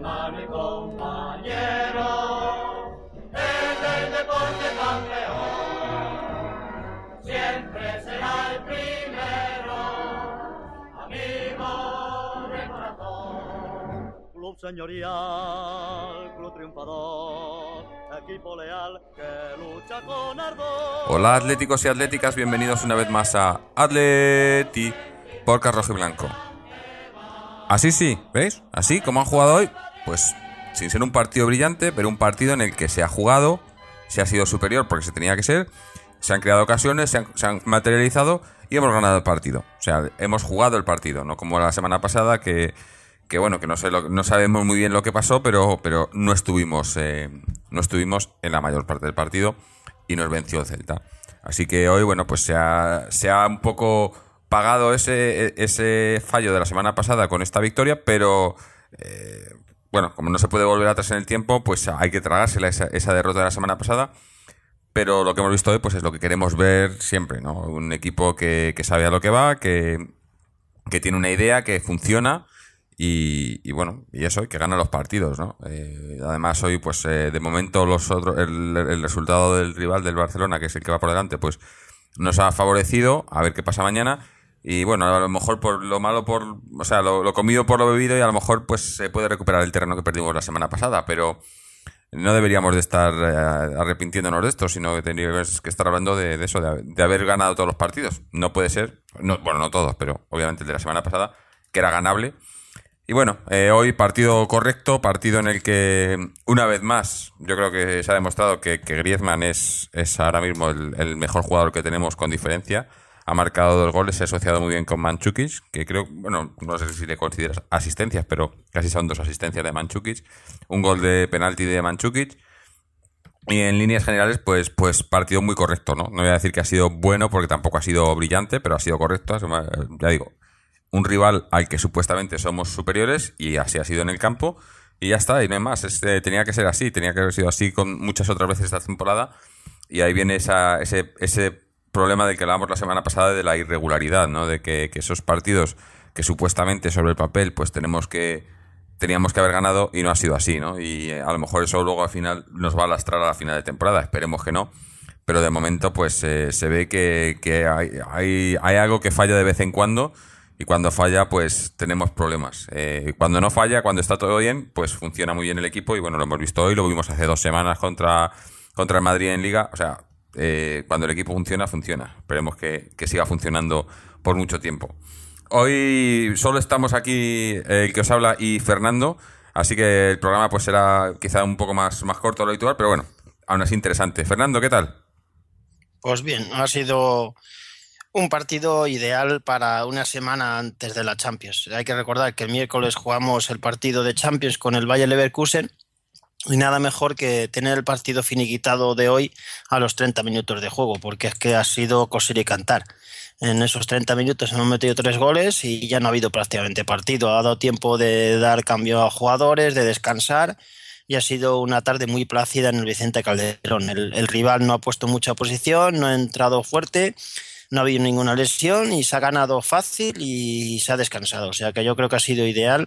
hermano y compañero, es el deporte campeón, siempre será el primero, amigo de corazón. Club señorial, club triunfador, equipo leal que lucha con ardor. Hola atléticos y atléticas, bienvenidos una vez más a Atleti Podcast Rojo y Blanco. Así sí, ¿veis? Así como han jugado hoy, pues sin ser un partido brillante, pero un partido en el que se ha jugado, se ha sido superior porque se tenía que ser, se han creado ocasiones, se han materializado y hemos ganado el partido. O sea, hemos jugado el partido, no como la semana pasada que bueno, que no sabemos muy bien lo que pasó, pero no estuvimos en la mayor parte del partido y nos venció el Celta. Así que hoy, bueno, pues se ha un poco pagado ese fallo de la semana pasada con esta victoria, pero bueno, como no se puede volver atrás en el tiempo, pues hay que tragársela esa derrota de la semana pasada. Pero lo que hemos visto hoy, pues es lo que queremos ver siempre, ¿no? Un equipo que sabe a lo que va, que tiene una idea, que funciona. Y bueno, y eso, que gana los partidos, ¿no? Además hoy, pues de momento el resultado del rival del Barcelona, que es el que va por delante, pues nos ha favorecido. A ver qué pasa mañana. Y bueno, a lo mejor por lo malo, o sea, lo comido por lo bebido, y a lo mejor pues se puede recuperar el terreno que perdimos la semana pasada, pero no deberíamos de estar arrepintiéndonos de esto, sino que tendríamos que estar hablando de eso, de haber ganado todos los partidos. No puede ser, bueno, no todos, pero obviamente el de la semana pasada, que era ganable. Y bueno, hoy partido correcto, partido en el que, una vez más, yo creo que se ha demostrado que Griezmann es ahora mismo el mejor jugador que tenemos con diferencia. Ha marcado 2 goles, se ha asociado muy bien con Mandžukić, que creo, bueno, no sé si le consideras asistencias, pero casi son 2 asistencias de Mandžukić. Un gol de penalti de Mandžukić. Y en líneas generales, pues partido muy correcto, ¿no? No voy a decir que ha sido bueno porque tampoco ha sido brillante, pero ha sido correcto. Ya digo, un rival al que supuestamente somos superiores, y así ha sido en el campo, y ya está, y no hay más. Tenía que ser así, tenía que haber sido así con muchas otras veces esta temporada, y ahí viene ese problema del que hablábamos la semana pasada, de la irregularidad, ¿no? De que esos partidos que supuestamente sobre el papel pues teníamos que haber ganado, y no ha sido así, ¿no? Y a lo mejor eso luego al final nos va a lastrar a la final de temporada, esperemos que no. Pero de momento pues se ve que hay algo que falla de vez en cuando. Y cuando falla, pues tenemos problemas. Cuando no falla, cuando está todo bien, pues funciona muy bien el equipo. Y bueno, lo hemos visto hoy, lo vimos hace 2 semanas contra el Madrid en Liga. O sea, cuando el equipo funciona. Esperemos que siga funcionando por mucho tiempo. Hoy solo estamos aquí el que os habla y Fernando. Así que el programa pues será quizá un poco más corto de lo habitual, pero bueno, aún así interesante. Fernando, ¿qué tal? Pues bien, ha sido un partido ideal para una semana antes de la Champions. Hay que recordar que el miércoles jugamos el partido de Champions con el Bayer Leverkusen, y nada mejor que tener el partido finiquitado de hoy a los 30 minutos de juego, porque es que ha sido coser y cantar. En esos 30 minutos hemos metido 3 goles y ya no ha habido prácticamente partido. Ha dado tiempo de dar cambio a jugadores, de descansar, y ha sido una tarde muy plácida en el Vicente Calderón. El rival no ha puesto mucha posición, no ha entrado fuerte, no ha habido ninguna lesión y se ha ganado fácil y se ha descansado. O sea que yo creo que ha sido ideal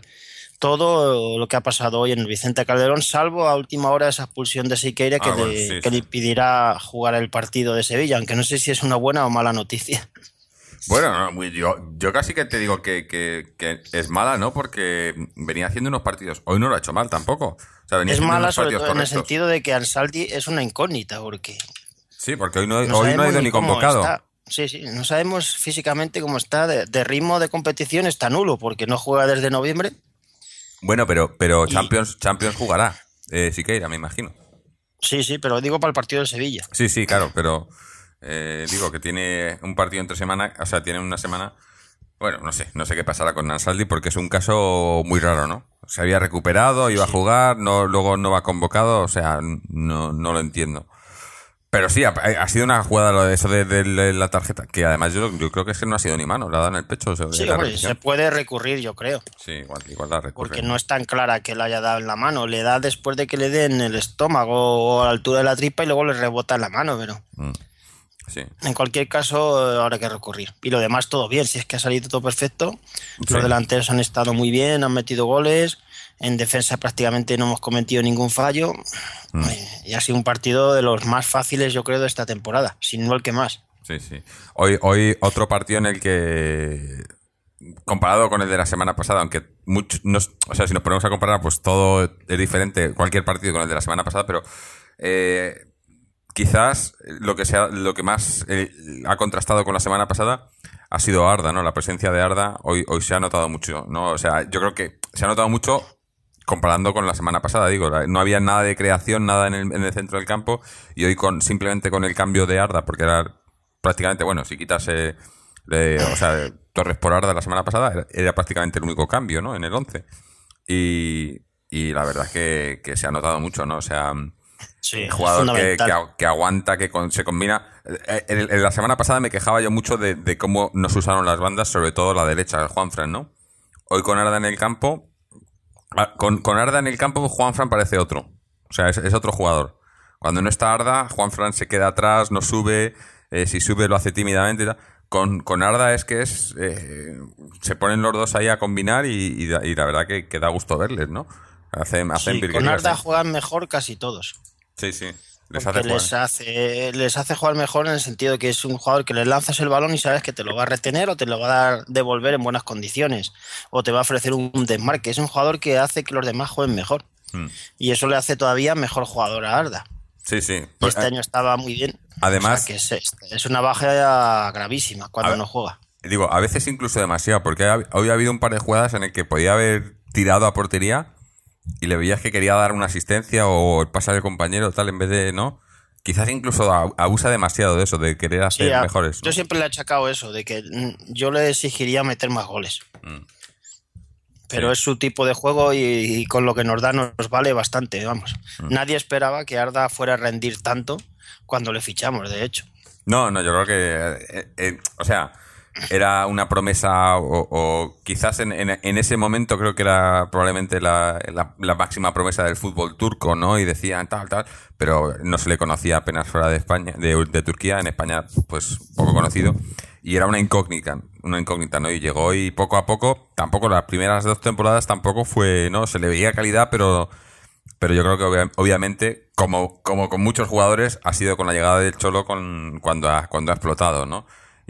todo lo que ha pasado hoy en el Vicente Calderón, salvo a última hora esa expulsión de Siqueira que le impedirá jugar el partido de Sevilla, aunque no sé si es una buena o mala noticia. Bueno, no, yo casi que te digo que es mala, ¿no? Porque venía haciendo unos partidos. Hoy no lo ha hecho mal tampoco. O sea, es mala sobre todo en el sentido de que Ansaldi es una incógnita, porque... Sí, porque hoy no ha ido ni convocado. Está. Sí, no sabemos físicamente cómo está, de ritmo de competición está nulo, porque no juega desde noviembre. Bueno, pero Champions jugará, Siqueira, me imagino. Sí, pero digo para el partido de Sevilla. Sí, claro, pero digo que tiene un partido entre semana, o sea, tiene una semana. Bueno, no sé qué pasará con Ansaldi, porque es un caso muy raro, ¿no? Se había recuperado, iba a jugar, luego no va convocado, o sea, no lo entiendo. Pero sí, ha sido una jugada lo de eso de la tarjeta, que además yo creo que es que no ha sido ni mano, le ha dado en el pecho. Sí, hombre, se puede recurrir, yo creo. Sí, igual la recurre. Porque no es tan clara que le haya dado en la mano, le da después de que le den el estómago o a la altura de la tripa y luego le rebota en la mano, pero... Sí. En cualquier caso, habrá que recurrir. Y lo demás todo bien, si es que ha salido todo perfecto. Sí. Los delanteros han estado muy bien, han metido goles. En defensa prácticamente no hemos cometido ningún fallo. Y ha sido un partido de los más fáciles, yo creo, de esta temporada, sin no el que más. Sí, sí. Hoy otro partido en el que, comparado con el de la semana pasada, aunque o sea, si nos ponemos a comparar, pues todo es diferente, cualquier partido con el de la semana pasada, pero quizás lo que más ha contrastado con la semana pasada ha sido Arda, ¿no? La presencia de Arda hoy se ha notado mucho, ¿no? O sea, yo creo que se ha notado mucho comparando con la semana pasada, digo, no había nada de creación, nada en el centro del campo, y hoy simplemente con el cambio de Arda, porque era prácticamente, bueno, si quitas o sea, Torres por Arda la semana pasada, era prácticamente el único cambio, ¿no? En el 11. Y la verdad es que se ha notado mucho, ¿no? O sea, Sí, jugador que aguanta, se combina. En la semana pasada me quejaba yo mucho de cómo nos usaron las bandas, sobre todo la derecha, el Juanfran, ¿no? Hoy con Arda en el campo, Juanfran parece otro. O sea, es otro jugador. Cuando no está Arda, Juanfran se queda atrás, no sube. Si sube lo hace tímidamente y tal. Con Arda es que se ponen los dos ahí a combinar y la verdad que da gusto verles, ¿no? Hacen virguerías. Con Arda juegan mejor casi todos. Sí, sí. Les hace jugar mejor en el sentido de que es un jugador que le lanzas el balón y sabes que te lo va a retener o te lo va a devolver en buenas condiciones o te va a ofrecer un desmarque. Es un jugador que hace que los demás jueguen mejor. Y eso le hace todavía mejor jugador a Arda. Sí, sí. Pues, este año estaba muy bien. Además, o sea, que es una baja gravísima cuando no juega. Digo, a veces incluso demasiado, porque hoy ha habido un par de jugadas en el que podía haber tirado a portería y le veías que quería dar una asistencia o pasar el compañero tal en vez de, ¿no? Quizás incluso abusa demasiado de eso, de querer hacer mejores, ¿no? Yo siempre le he achacado eso, de que yo le exigiría meter más goles. Pero es su tipo de juego y con lo que nos da nos vale bastante, vamos. Nadie esperaba que Arda fuera a rendir tanto cuando le fichamos, de hecho. No, yo creo que, o sea, era una promesa o quizás en ese momento creo que era probablemente la máxima promesa del fútbol turco, ¿no? Y decían tal, pero no se le conocía apenas fuera de España, de Turquía. En España, pues poco conocido. Y era una incógnita, ¿no? Y llegó y poco a poco, tampoco las primeras 2 temporadas tampoco fue, ¿no? Se le veía calidad, pero yo creo que obviamente, como con muchos jugadores, ha sido con la llegada del Cholo cuando ha explotado, ¿no?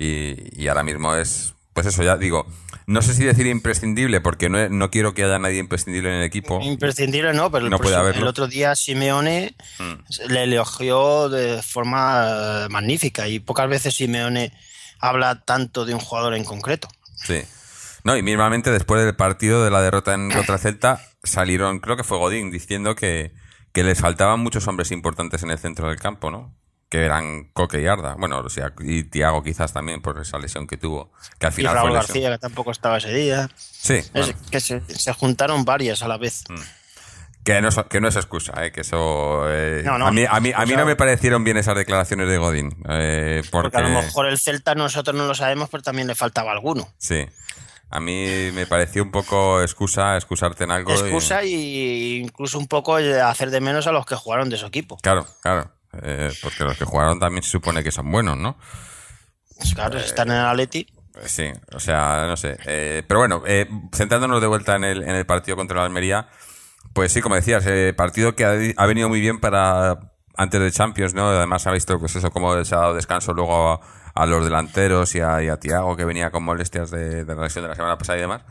Y ahora mismo es, pues eso, ya digo, no sé si decir imprescindible, porque no quiero que haya nadie imprescindible en el equipo. Imprescindible no, pero no puede haberlo. El otro día Simeone le elogió de forma magnífica y pocas veces Simeone habla tanto de un jugador en concreto. Sí. No, y mismamente después del partido de la derrota contra Celta salieron, creo que fue Godín, diciendo que les faltaban muchos hombres importantes en el centro del campo, ¿no? Que eran Coque y Arda. Bueno, o sea, y Thiago quizás también por esa lesión que tuvo, que al final y Raúl fue lesión. García, que tampoco estaba ese día. Sí. Bueno. Que se juntaron varias a la vez. Que no es excusa, que eso... No, a mí no me parecieron bien esas declaraciones de Godín. Porque a lo mejor el Celta nosotros no lo sabemos, pero también le faltaba alguno. Sí. A mí me pareció un poco excusarte en algo. Excusa y incluso un poco hacer de menos a los que jugaron de su equipo. Claro. Porque los que jugaron también se supone que son buenos, ¿no? Pues claro, están en el Atleti. Sí, o sea, no sé. Pero bueno, centrándonos de vuelta en el partido contra la Almería, pues sí, como decías, partido que ha venido muy bien para antes de Champions, ¿no? Además ha visto, pues eso, cómo se ha dado descanso luego a los delanteros y a Thiago, que venía con molestias de la lesión de la semana pasada y demás.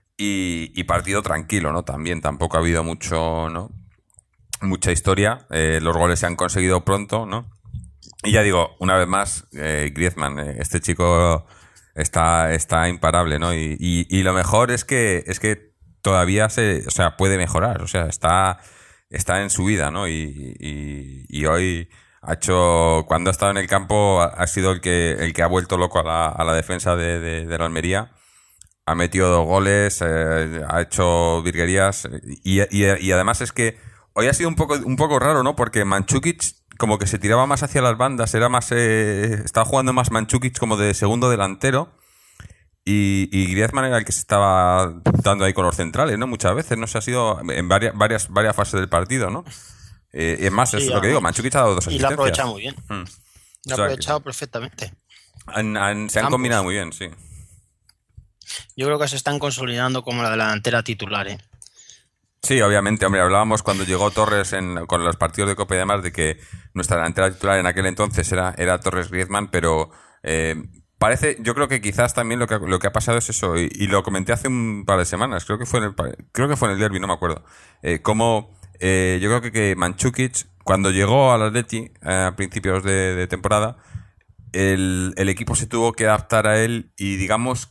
Y partido tranquilo, ¿no? También tampoco ha habido mucha historia. Los goles se han conseguido pronto, ¿no? Y ya digo, una vez más, Griezmann, este chico está imparable, ¿no? Y lo mejor es que todavía puede mejorar, o sea, está en su vida, ¿no? Y hoy cuando ha estado en el campo, ha sido el que ha vuelto loco a la defensa de la Almería. Ha metido 2 goles, ha hecho virguerías y además es que hoy ha sido un poco raro, ¿no? Porque Mandžukić como que se tiraba más hacia las bandas, estaba jugando más Mandžukić como de segundo delantero y Griezmann era el que se estaba dando ahí con los centrales, ¿no? Muchas veces, ¿no? Se ha sido en varias fases del partido, ¿no? Y es más, sí, es lo que digo, Mandžukić ha dado 2 asistencias. Y lo ha aprovechado muy bien. Lo ha aprovechado perfectamente. Se han combinado muy bien, sí. Yo creo que se están consolidando como la delantera titular, Sí, obviamente, hombre, hablábamos cuando llegó Torres con los partidos de Copa y demás de que nuestra delantera titular en aquel entonces era Torres Griezmann, pero yo creo que quizás también lo que ha pasado es eso, y lo comenté hace un par de semanas, creo que fue en el derbi, no me acuerdo, yo creo que Mandžukić, cuando llegó al Atleti a principios de temporada, el equipo se tuvo que adaptar a él y digamos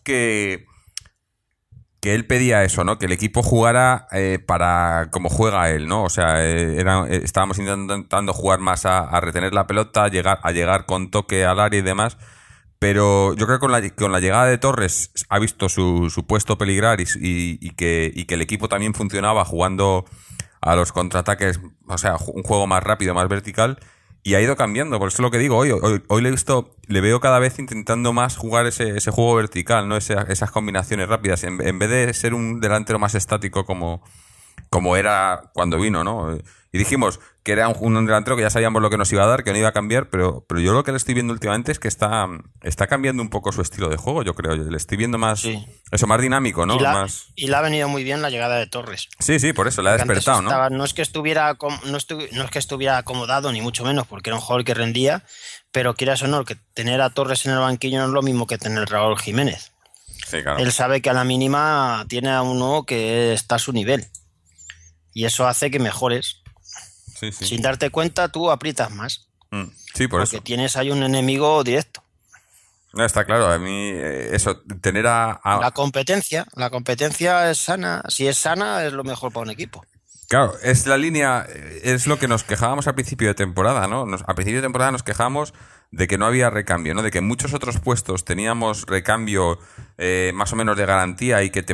que él pedía eso, ¿no? Que el equipo jugara para como juega él, ¿no? O sea, estábamos intentando jugar más a retener la pelota, a llegar con toque al área y demás. Pero yo creo que con la llegada de Torres ha visto su puesto peligrar y que el equipo también funcionaba jugando a los contraataques, o sea, un juego más rápido, más vertical. Y ha ido cambiando, por eso es lo que digo, hoy le veo cada vez intentando más jugar ese juego vertical, ¿no? Esas combinaciones rápidas, en vez de ser un delantero más estático como era cuando vino, ¿no? Y dijimos que era un delantero que ya sabíamos lo que nos iba a dar, que no iba a cambiar, pero yo lo que le estoy viendo últimamente es que está cambiando un poco su estilo de juego, yo creo. Le estoy viendo más, Sí. eso, más dinámico, ¿no? Y le ha venido muy bien la llegada de Torres. Sí, por eso, le ha despertado, ¿no? No es que estuviera acomodado, ni mucho menos, porque era un jugador que rendía, pero quieras o no, que tener a Torres en el banquillo no es lo mismo que tener a Raúl Jiménez. Sí, claro. Él sabe que a la mínima tiene a uno que está a su nivel. Y eso hace que mejores. Sí. Sin darte cuenta, tú aprietas más. Sí, por porque eso. tienes ahí un enemigo directo. No, está claro, a mí eso, tener La competencia es sana. Si es sana, es lo mejor para un equipo. Claro, es la línea, es lo que nos quejábamos al principio de temporada, ¿no? A principio de temporada nos quejábamos de que no había recambio, ¿no? De que en muchos otros puestos teníamos recambio más o menos de garantía y que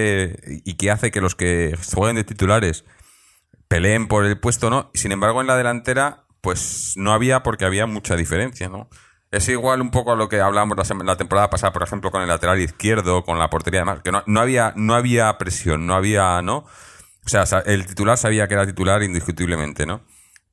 que hace que los que jueguen de titulares peleen por el puesto, ¿no? Sin embargo, en la delantera, pues no había, porque había mucha diferencia, ¿no? Es igual un poco a lo que hablábamos la temporada pasada, por ejemplo, con el lateral izquierdo, con la portería y demás, que no había presión, no había, ¿no? O sea, el titular sabía que era titular indiscutiblemente, ¿no?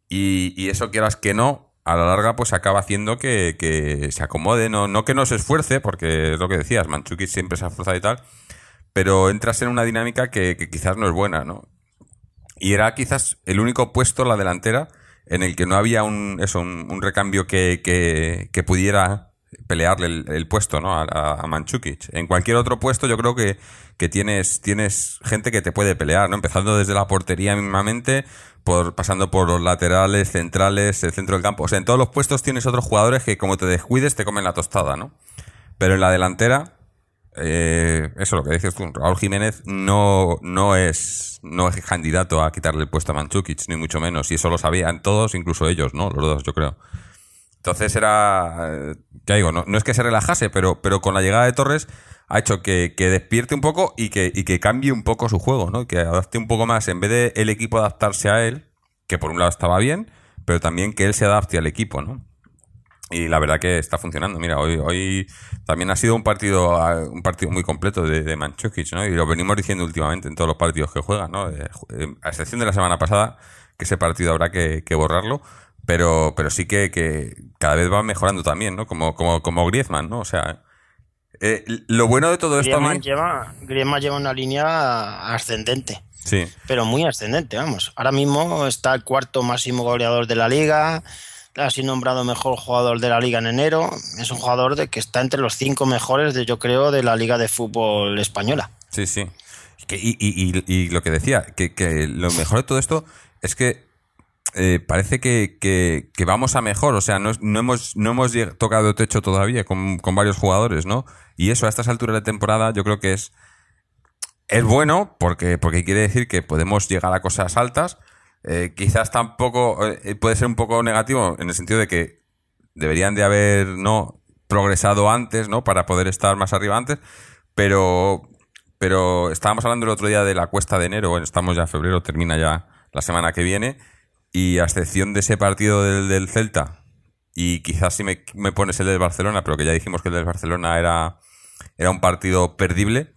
Y eso, quieras que no, a la larga pues acaba haciendo que se acomode, no que no se esfuerce, porque es lo que decías, Mandžukić siempre se ha esforzado y tal, pero entras en una dinámica que quizás no es buena, ¿no? Y era quizás el único puesto, la delantera, en el que no había un recambio que pudiera pelearle el puesto, ¿no? a Mandžukić. En cualquier otro puesto yo creo que tienes gente que te puede pelear, ¿no? Empezando desde la portería mismamente, pasando por los laterales, centrales, el centro del campo. O sea, en todos los puestos tienes otros jugadores que como te descuides te comen la tostada, ¿no? Pero en la delantera, eso lo que dices tú, Raúl Jiménez no es candidato a quitarle el puesto a Mandžukić, ni mucho menos. Y eso lo sabían todos, incluso ellos, ¿no? Los dos, yo creo. Entonces ya digo, no es que se relajase, pero con la llegada de Torres ha hecho que despierte un poco y que cambie un poco su juego, ¿no? Que adapte un poco más, en vez de el equipo adaptarse a él, que por un lado estaba bien, pero también que él se adapte al equipo, ¿no? Y la verdad que está funcionando. Mira, hoy también ha sido un partido muy completo de Mandžukić, ¿no? Y lo venimos diciendo últimamente en todos los partidos que juega, ¿no? A excepción de la semana pasada, que ese partido habrá que borrarlo. Pero sí que cada vez va mejorando también, ¿no? Como Griezmann, ¿no? O sea, lo bueno de todo esto Griezmann lleva una línea ascendente. Sí. Pero muy ascendente, vamos. Ahora mismo está el cuarto máximo goleador de la liga. Ha sido nombrado mejor jugador de la liga en enero. Es un jugador que está entre los 5 mejores, yo creo, de la liga de fútbol española. Sí. Y lo que decía, que lo mejor de todo esto es que parece que vamos a mejor, o sea, no hemos tocado techo todavía con varios jugadores, ¿no? Y eso a estas alturas de temporada yo creo que es bueno porque quiere decir que podemos llegar a cosas altas. Quizás tampoco puede ser un poco negativo en el sentido de que deberían de haber progresado antes, ¿no? Para poder estar más arriba antes, pero estábamos hablando el otro día de la cuesta de enero, bueno, estamos ya en febrero, termina ya la semana que viene. Y a excepción de ese partido del Celta, y quizás si me pones el del Barcelona, pero que ya dijimos que el del Barcelona era un partido perdible,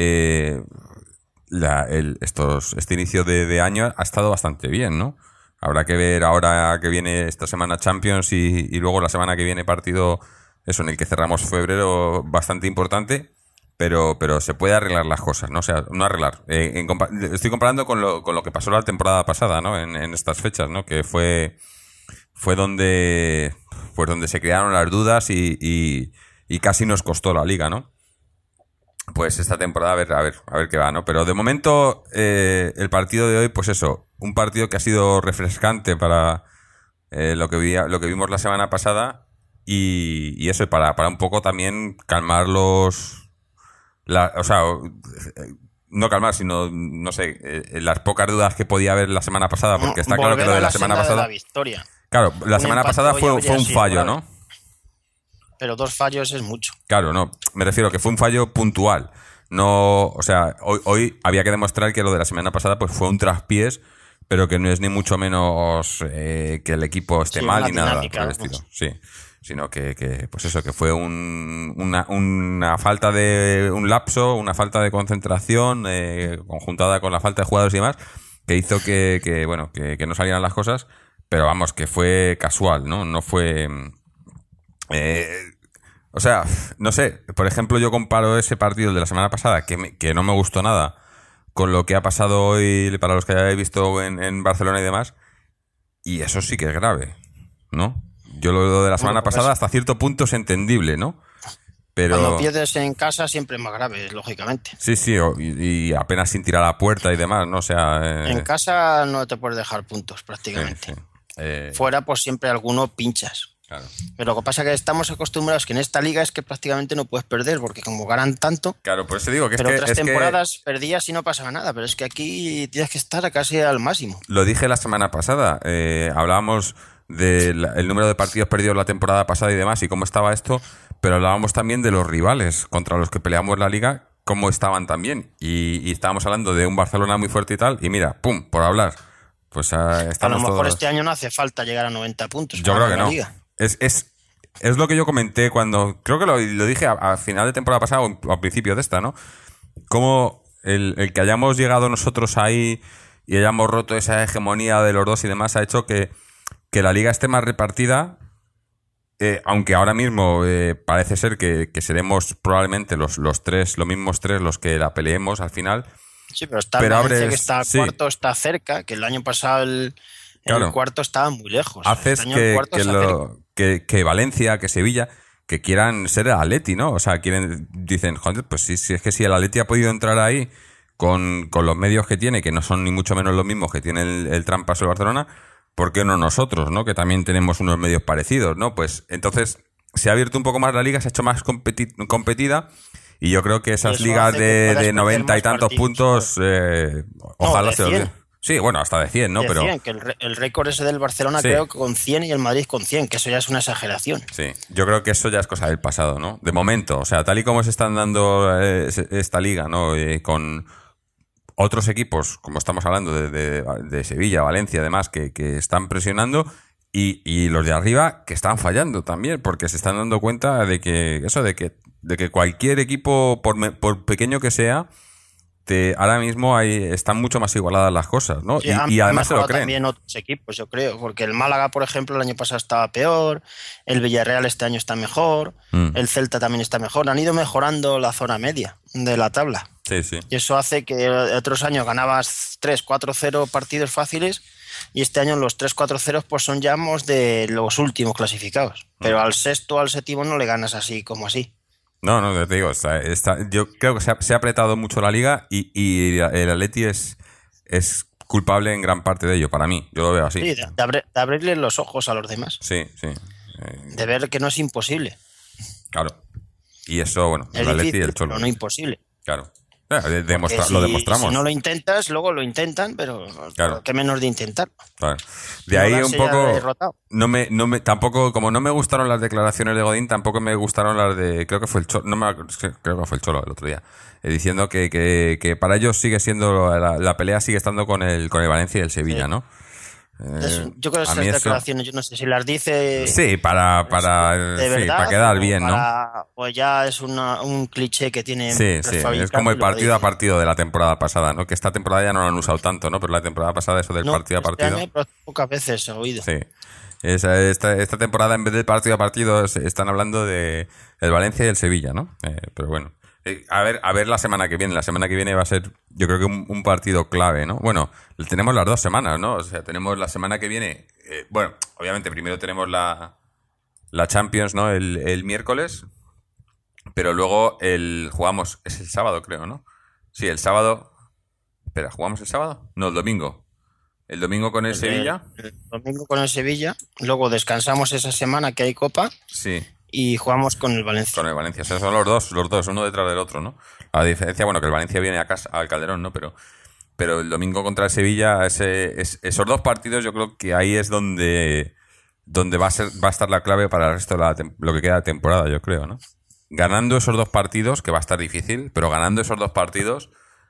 este inicio de año ha estado bastante bien, ¿no? Habrá que ver ahora que viene esta semana Champions y luego la semana que viene partido, eso, en el que cerramos febrero, bastante importante. pero se puede arreglar las cosas, ¿no? O sea, no arreglar. Estoy comparando con lo que pasó la temporada pasada, ¿no? En estas fechas, ¿no? Que fue donde se crearon las dudas y casi nos costó la liga, ¿no? Pues esta temporada a ver qué va, ¿no? Pero de momento el partido de hoy, pues eso, un partido que ha sido refrescante para lo que vimos la semana pasada y eso, para un poco también calmar o sea, no calmar, sino, no sé, las pocas dudas que podía haber la semana pasada, porque está claro que lo de la semana pasada... La victoria. Claro, la semana pasada fue un fallo, ¿no? Pero 2 fallos es mucho. Claro, no, me refiero que fue un fallo puntual. No, o sea, hoy había que demostrar que lo de la semana pasada pues fue un traspiés, pero que no es ni mucho menos que el equipo esté mal ni nada por el estilo. Sí, sino que pues eso, que fue una falta de un lapso, una falta de concentración conjuntada con la falta de jugadores y demás, que hizo que no salieran las cosas, pero vamos, que fue casual, ¿no? No fue... o sea, no sé, por ejemplo, yo comparo ese partido de la semana pasada, que no me gustó nada, con lo que ha pasado hoy, para los que hayáis visto en Barcelona y demás, y eso sí que es grave, ¿no? Yo lo de la semana pasada hasta cierto punto es entendible, ¿no? Pero... Cuando pierdes en casa siempre es más grave, lógicamente. Sí, y apenas sin tirar a la puerta y demás, ¿no? O sea... En casa no te puedes dejar puntos prácticamente. Sí. Fuera pues siempre alguno pinchas. Claro. Pero lo que pasa es que estamos acostumbrados que en esta liga es que prácticamente no puedes perder, porque como ganan tanto... Claro, por eso digo que pero otras temporadas perdías y no pasaba nada, pero es que aquí tienes que estar casi al máximo. Lo dije la semana pasada, hablábamos del número de partidos perdidos la temporada pasada y demás, y cómo estaba esto, pero hablábamos también de los rivales contra los que peleamos la liga, cómo estaban también, y estábamos hablando de un Barcelona muy fuerte y tal, y mira, pum, por hablar, pues estamos a lo mejor todos... este año no hace falta llegar a 90 puntos. Yo creo que no. Liga. Es lo que yo comenté cuando... Creo que lo dije a final de temporada pasada o a principio de esta, ¿no? Como el que hayamos llegado nosotros ahí y hayamos roto esa hegemonía de los dos y demás ha hecho que la liga esté más repartida, aunque ahora mismo parece ser que seremos probablemente los mismos tres los que la peleemos al final. Sí, pero está que está cuarto, está cerca, que el año pasado el cuarto estaba muy lejos. Haces que Valencia, que Sevilla, que quieran ser el Atleti, ¿no? O sea, dicen, joder, pues sí, es que si el Atleti ha podido entrar ahí con los medios que tiene, que no son ni mucho menos los mismos que tiene el Trampas o el Barcelona, ¿por qué no nosotros, no? Que también tenemos unos medios parecidos, ¿no? Pues entonces se ha abierto un poco más la liga, se ha hecho más competida, y yo creo que esas ligas de 90 y tantos puntos, ojalá se olviden. Sí, bueno, hasta de 100, ¿no? De 100, que el récord ese del Barcelona creo que con 100 y el Madrid con 100, que eso ya es una exageración. Sí, yo creo que eso ya es cosa del pasado, ¿no? De momento, o sea, tal y como se están dando esta liga, ¿no? Con otros equipos, como estamos hablando de Sevilla, Valencia, además, que están presionando, y los de arriba que están fallando también, porque se están dando cuenta de que cualquier equipo, por pequeño que sea, ahora mismo están mucho más igualadas las cosas, ¿no? Sí, y además se lo creen. También otros equipos, yo creo, porque el Málaga, por ejemplo, el año pasado estaba peor, el Villarreal este año está mejor, el Celta también está mejor, han ido mejorando la zona media de la tabla. Sí, sí. Y eso hace que otros años ganabas 3-4-0 partidos fáciles, y este año los 3-4-0 pues son ya de los últimos clasificados. Pero al sexto, al séptimo no le ganas así como así. No, te digo, yo creo que se ha apretado mucho la liga y el Atleti es culpable en gran parte de ello, para mí, yo lo veo así. Sí, de abrirle los ojos a los demás. Sí. De ver que no es imposible. Claro. Y eso, bueno, es el Atleti y difícil, el Cholo. pero no imposible. Claro. Lo demostramos. Si no lo intentas, luego lo intentan, pero claro. qué menos de intentar. Claro. De ahí un poco no tampoco, como no me gustaron las declaraciones de Godín, tampoco me gustaron las de, creo que fue el Cholo, creo que fue el Cholo el otro día, diciendo que para ellos sigue siendo la pelea sigue estando con el Valencia y el Sevilla, ¿no? Yo creo que esas declaraciones, yo no sé si las dice... Sí, para quedar bien, ¿no? Pues ya es un cliché que tiene... Sí, es como el partido a partido de la temporada pasada, ¿no? Que esta temporada ya no lo han usado tanto, ¿no? Pero la temporada pasada eso del partido a partido... pocas veces he oído. Sí. Esta temporada en vez del partido a partido están hablando de el Valencia y el Sevilla, ¿no? Pero bueno. A ver la semana que viene. La semana que viene va a ser, yo creo que un partido clave, ¿no? Bueno, tenemos las 2 semanas, ¿no? O sea, tenemos la semana que viene. Bueno, obviamente primero tenemos la Champions, ¿no? El miércoles. Pero luego jugamos, es el sábado, creo, ¿no? Sí, el sábado. Espera, ¿jugamos el sábado? No, el domingo. El domingo con el Sevilla. El domingo con el Sevilla. Luego descansamos esa semana que hay Copa. Sí. Y jugamos con el Valencia. Con el Valencia. O sea, son los dos, uno detrás del otro, ¿no? A diferencia, bueno, que el Valencia viene a casa, al Calderón, ¿no? Pero el domingo contra el Sevilla, esos 2 partidos, yo creo que ahí es donde va a estar la clave para el resto de lo que queda de temporada, yo creo, ¿no? Ganando esos 2 partidos, que va a estar difícil, pero ganando esos 2 partidos,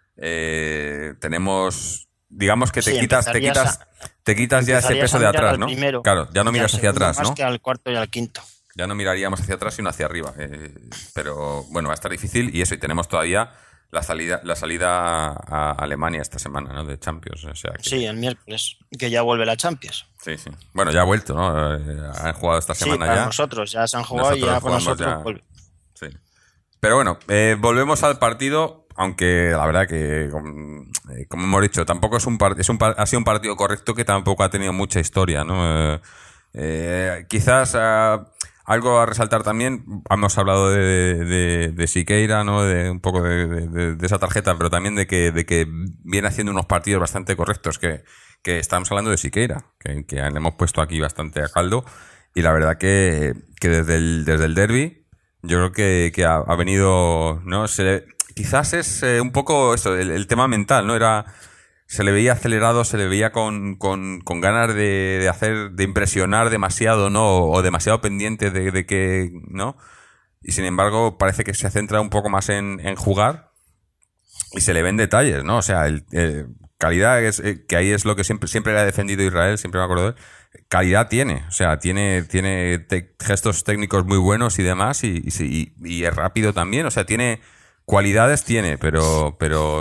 tenemos, digamos que te quitas ya ese peso de atrás, ¿no? Primero, claro, ya no miras hacia atrás, ¿no? Más que al cuarto y al quinto. Ya no miraríamos hacia atrás, sino hacia arriba. Pero bueno, va a estar difícil y tenemos todavía la salida a Alemania esta semana, ¿no? De Champions. O sea que... Sí, el miércoles, que ya vuelve la Champions. Sí. Bueno, ya ha vuelto, ¿no? Han jugado esta semana para ya. Nosotros ya se han jugado y ya para nosotros vuelve. Sí. Pero bueno, volvemos al partido, aunque la verdad que, como hemos dicho, tampoco es ha sido un partido correcto que tampoco ha tenido mucha historia, ¿no? Quizás algo a resaltar también, hemos hablado de Siqueira, ¿no? De un poco de esa tarjeta, pero también de que viene haciendo unos partidos bastante correctos, que estamos hablando de Siqueira, que le hemos puesto aquí bastante a caldo, y la verdad que desde el derbi, yo creo que ha venido, ¿no? Quizás es un poco eso, el tema mental, ¿no? Se le veía acelerado, se le veía con ganas de impresionar demasiado, ¿no? O demasiado pendiente de que, ¿no? Y sin embargo, parece que se centra un poco más en jugar y se le ven detalles, ¿no? O sea, calidad, que ahí es lo que siempre ha defendido Israel, siempre me acuerdo de él. Calidad tiene, o sea, tiene gestos técnicos muy buenos y demás, y es rápido también, o sea, cualidades tiene, pero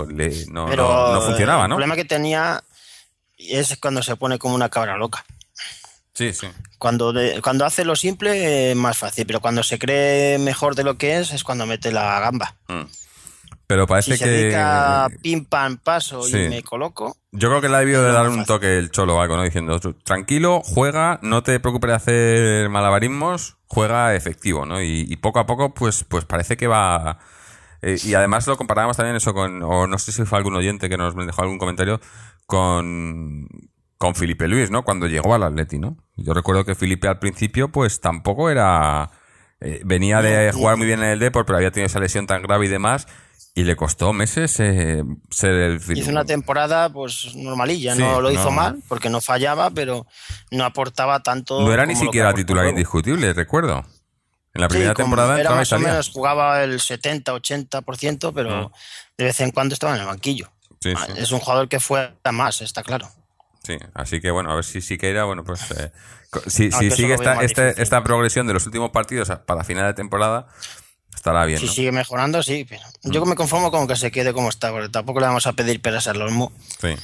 no funcionaba, ¿no? El problema que tenía es cuando se pone como una cabra loca. Sí. Cuando hace lo simple es más fácil, pero cuando se cree mejor de lo que es cuando mete la gamba. Pero parece si se dedica pim pam paso y me coloco. Yo creo que le ha debido de dar un toque el Cholo o algo, ¿no? Diciendo, tranquilo, juega, no te preocupes de hacer malabarismos, juega efectivo, ¿no? Y poco a poco, pues parece que va... y además lo comparábamos también eso o no sé si fue algún oyente que nos dejó algún comentario, con Filipe Luis, ¿no? Cuando llegó al Atleti, ¿no? Yo recuerdo que Filipe al principio, pues tampoco era... venía de jugar muy bien en el Depor, pero había tenido esa lesión tan grave y demás, y le costó meses ser el Filipe. Hizo una temporada, pues, normalilla, no lo hizo mal, porque no fallaba, pero no aportaba tanto. No era ni siquiera titular indiscutible, recuerdo. En la primera temporada era más o menos, jugaba el 70-80%, pero de vez en cuando estaba en el banquillo. Sí. Es un jugador que fue a más, está claro. Sí, así que bueno, a ver si Siqueira, bueno, pues si sigue esta progresión de los últimos partidos para final de temporada, estará bien, si ¿no? sigue mejorando, sí, pero yo me conformo con que se quede como está, porque tampoco le vamos a pedir peras al olmo. Sí.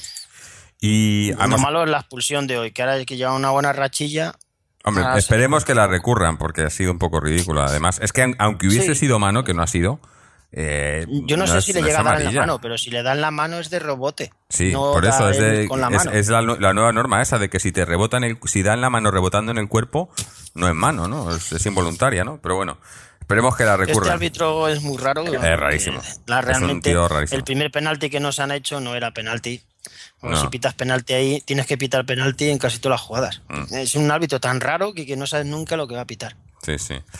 Y lo malo es la expulsión de hoy, que ahora hay que llevar una buena rachilla. Hombre, esperemos que la recurran, porque ha sido un poco ridículo. Además, es que aunque hubiese sido mano, que no ha sido... yo no sé si le llega a dar en la mano, pero si le da en la mano es de rebote. Sí, no por eso es la nueva norma esa de que si te rebota si da en la mano rebotando en el cuerpo, no es mano, ¿no? Es involuntaria, ¿no? Pero bueno, esperemos que la recurran. Este árbitro es muy raro. Es rarísimo. Realmente, es un tío rarísimo. El primer penalti que nos han hecho no era penalti. Si pitas penalti ahí, tienes que pitar penalti en casi todas las jugadas. Es un árbitro tan raro que no sabes nunca lo que va a pitar. Sí.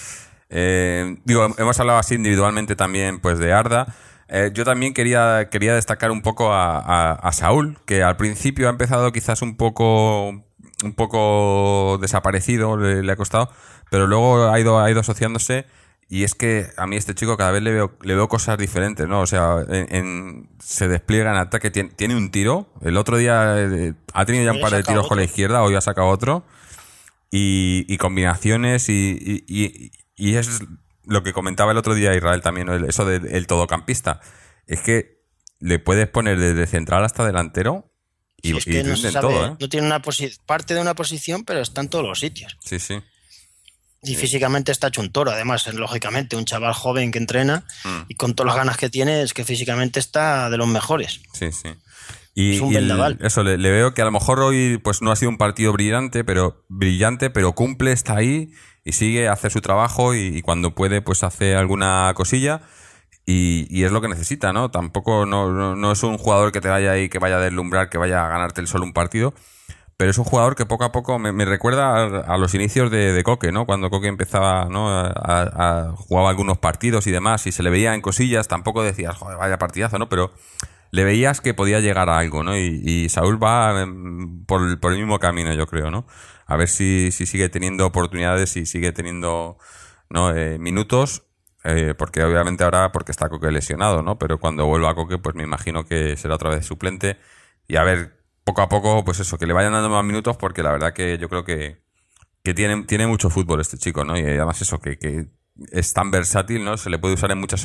Hemos hablado así individualmente también, pues, de Arda. Yo también quería destacar un poco a Saúl, que al principio ha empezado quizás un poco desaparecido, le ha costado, pero luego ha ido asociándose. Y es que a mí este chico cada vez le veo cosas diferentes, ¿no? O sea, se despliega en ataque, tiene un tiro. El otro día ha tenido ya un par de tiros con la izquierda, hoy ha sacado otro. Y combinaciones y es lo que comentaba el otro día Israel también, ¿no? Eso del todocampista. Es que le puedes poner desde central hasta delantero y es que no se sabe, todo, ¿eh? No tiene parte de una posición, pero está en todos los sitios. Sí. Y físicamente está hecho un toro, además, lógicamente, un chaval joven que entrena y con todas las ganas que tiene, es que físicamente está de los mejores. Sí, sí. Es un vendaval. Eso, le veo que a lo mejor hoy pues no ha sido un partido brillante, pero cumple, está ahí y sigue, hace su trabajo y cuando puede pues hace alguna cosilla y es lo que necesita, ¿no? Tampoco no es un jugador que te vaya ahí, que vaya a deslumbrar, que vaya a ganarte el solo un partido, pero es un jugador que poco a poco me recuerda a los inicios de Coque, ¿no? Cuando Coque empezaba, ¿no? Jugaba algunos partidos y demás y se le veía en cosillas, tampoco decías, joder, vaya partidazo, ¿no? Pero le veías que podía llegar a algo, ¿no? Y Saúl va por el mismo camino, yo creo, ¿no? A ver si sigue teniendo oportunidades y sigue teniendo, ¿no? Minutos, porque obviamente ahora porque está Coque lesionado, ¿no? Pero cuando vuelva a Coque, pues me imagino que será otra vez suplente y a ver, poco a poco, pues eso, que le vayan dando más minutos porque la verdad que yo creo que tiene mucho fútbol este chico, ¿no? Y además eso, que es tan versátil, ¿no? Se le puede usar en muchas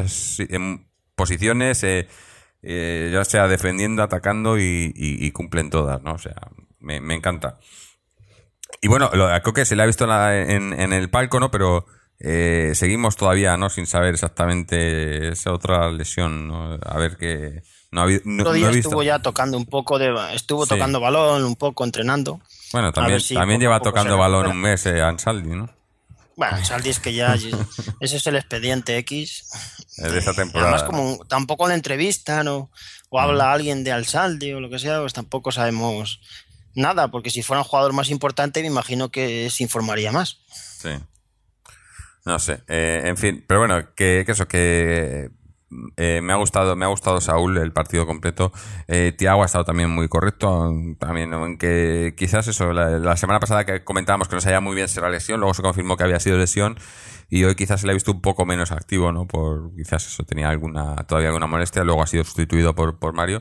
posiciones, ya sea defendiendo, atacando y cumplen todas, ¿no? O sea, me encanta. Y bueno, a Coque se le ha visto en el palco, ¿no? Pero seguimos todavía, ¿no? Sin saber exactamente esa otra lesión, ¿no? A ver qué... No he visto. Estuvo ya tocando un poco estuvo tocando balón, un poco entrenando. Bueno, también lleva tocando balón un mes Ansaldi, ¿no? Bueno, Ansaldi es que ya ese es el expediente X. De esta temporada. Además, como tampoco la entrevistan o habla alguien de Ansaldi o lo que sea, pues tampoco sabemos nada, porque si fuera un jugador más importante me imagino que se informaría más. Sí. No sé, en fin, pero bueno, que eso, que me ha gustado Saúl el partido completo. Thiago ha estado también muy correcto, también, aunque quizás eso, la semana pasada que comentábamos que no sabía muy bien si era lesión, luego se confirmó que había sido lesión y hoy quizás se le ha visto un poco menos activo, ¿no? Por quizás eso tenía todavía alguna molestia, luego ha sido sustituido por Mario.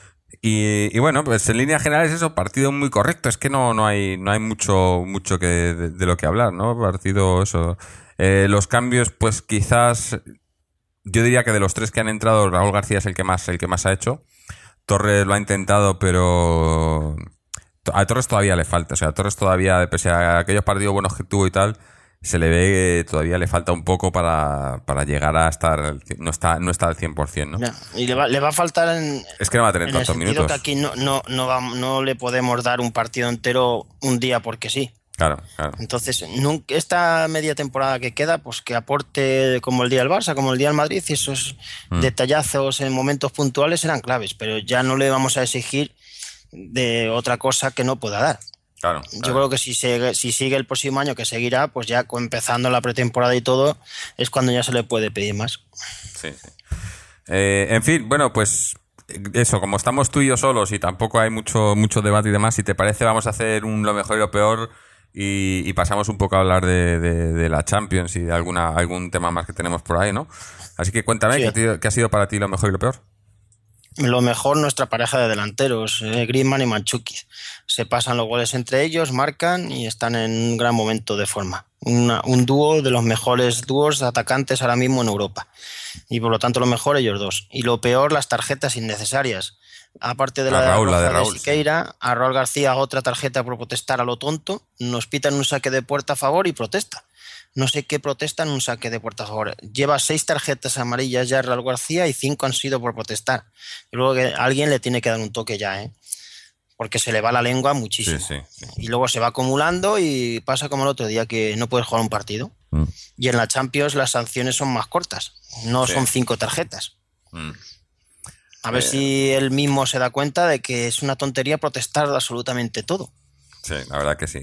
Y bueno, pues en líneas generales eso, partido muy correcto, es que no hay mucho que de lo que hablar, ¿no? Partido eso. Los cambios, pues quizás yo diría que de los tres que han entrado, Raúl García es el que más ha hecho. Torres lo ha intentado, pero a Torres todavía le falta. O sea, a Torres todavía, pese a aquellos partidos buenos que tuvo y tal, se le ve que todavía le falta un poco para llegar a estar... No está al 100%, ¿no? Ya, y le va a faltar es que no va a tener tantos minutos. Que aquí no le podemos dar un partido entero un día porque sí. Claro. Entonces, esta media temporada que queda, pues que aporte como el día del Barça, como el día del Madrid, y esos detallazos en momentos puntuales serán claves, pero ya no le vamos a exigir de otra cosa que no pueda dar. Claro. Yo creo que si sigue el próximo año, que seguirá, pues ya empezando la pretemporada y todo, es cuando ya se le puede pedir más. Sí. En fin, bueno, pues eso, como estamos tú y yo solos y tampoco hay mucho debate y demás, si te parece vamos a hacer lo mejor y lo peor y pasamos un poco a hablar de la Champions y de algún tema más que tenemos por ahí, ¿no? Así que cuéntame, Sí. ¿qué ha sido para ti lo mejor y lo peor? Lo mejor, nuestra pareja de delanteros, Griezmann y Mandžukić. Se pasan los goles entre ellos, marcan y están en un gran momento de forma. Un dúo de los mejores dúos de atacantes ahora mismo en Europa. Y por lo tanto lo mejor ellos dos. Y lo peor, las tarjetas innecesarias. Aparte de la de Raúl, Siqueira, sí. A Raúl García otra tarjeta por protestar a lo tonto. Nos pitan un saque de puerta a favor y protesta. No sé qué protestan un saque de puerta a favor. Lleva 6 tarjetas amarillas ya Raúl García y 5 han sido por protestar. Y luego que alguien le tiene que dar un toque ya, porque se le va la lengua muchísimo. Sí. Y luego se va acumulando y pasa como el otro día que no puedes jugar un partido. Y en la Champions las sanciones son más cortas. No son 5 tarjetas. A ver si él mismo se da cuenta de que es una tontería protestar absolutamente todo. Sí, la verdad que sí.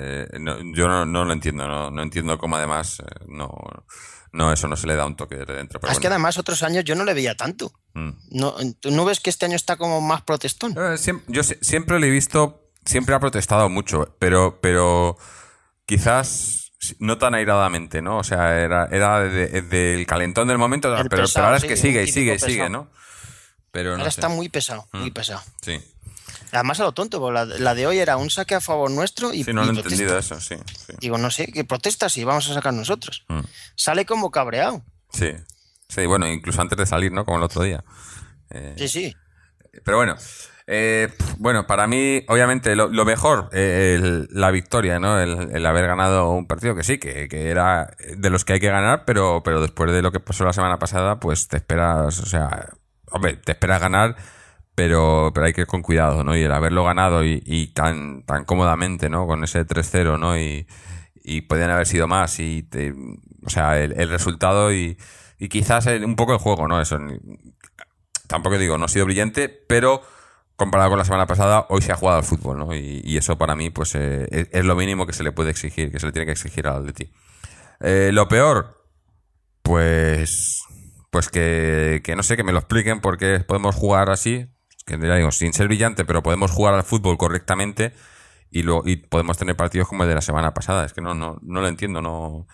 Yo no lo entiendo. No entiendo cómo además eso no se le da un toque de dentro. Pero es que además otros años yo no le veía tanto. ¿Tú no ves que este año está como más protestón? Yo siempre le he visto, siempre ha protestado mucho, pero quizás no tan airadamente, ¿no? O sea, era del calentón del momento, pero ahora es que sigue, ¿no? Pero ahora está muy pesado. Sí. Además a lo tonto, la de hoy era un saque a favor nuestro y no lo he entendido eso, sí. Digo, no sé, ¿qué protesta si vamos a sacar nosotros? Sale como cabreado. Sí, bueno, incluso antes de salir, ¿no? Como el otro día. Sí. Pero bueno, Bueno, para mí, obviamente, lo mejor, la victoria, ¿no? El haber ganado un partido que sí, que era de los que hay que ganar, pero después de lo que pasó la semana pasada, pues te esperas, o sea, hombre, te esperas ganar, pero hay que ir con cuidado, ¿no? Y el haberlo ganado y tan cómodamente, ¿no? Con ese 3-0, ¿no? Y podían haber sido más, o sea, el resultado y quizás un poco el juego, ¿no? Eso, tampoco digo, no ha sido brillante, pero comparado con la semana pasada, hoy se ha jugado al fútbol, ¿no? Y eso para mí, pues, es lo mínimo que se le puede exigir, que se le tiene que exigir al Atleti. Lo peor, pues que no sé, que me lo expliquen porque podemos jugar así, que ya digo, sin ser brillante, pero podemos jugar al fútbol correctamente y podemos tener partidos como el de la semana pasada. Es que no lo entiendo, no.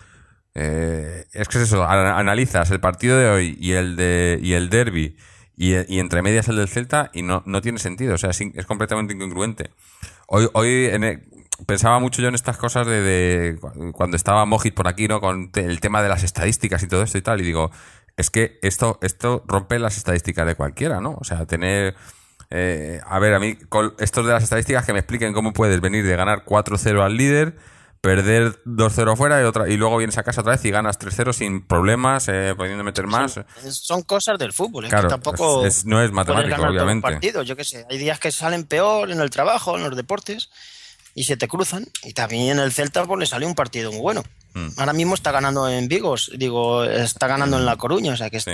Es que es eso, analizas el partido de hoy y el derbi y entre medias el del Celta y no tiene sentido, o sea, es completamente incongruente. Hoy pensaba mucho yo en estas cosas de cuando estaba Mojit por aquí, ¿no? Con el tema de las estadísticas y todo esto y tal, y digo, es que esto rompe las estadísticas de cualquiera, ¿no? O sea, tener... a ver, a mí, con estos de las estadísticas que me expliquen cómo puedes venir de ganar 4-0 al líder, perder 2-0 fuera y luego vienes a casa otra vez y ganas 3-0 sin problemas, pudiendo meter más. Son cosas del fútbol, claro, es que tampoco no es matemático, obviamente. Partido, yo qué sé, hay días que salen peor en el trabajo, en los deportes, y se te cruzan. Y también en el Celta pues le salió un partido muy bueno. Ahora mismo está ganando en Vigos, está ganando en La Coruña, o sea que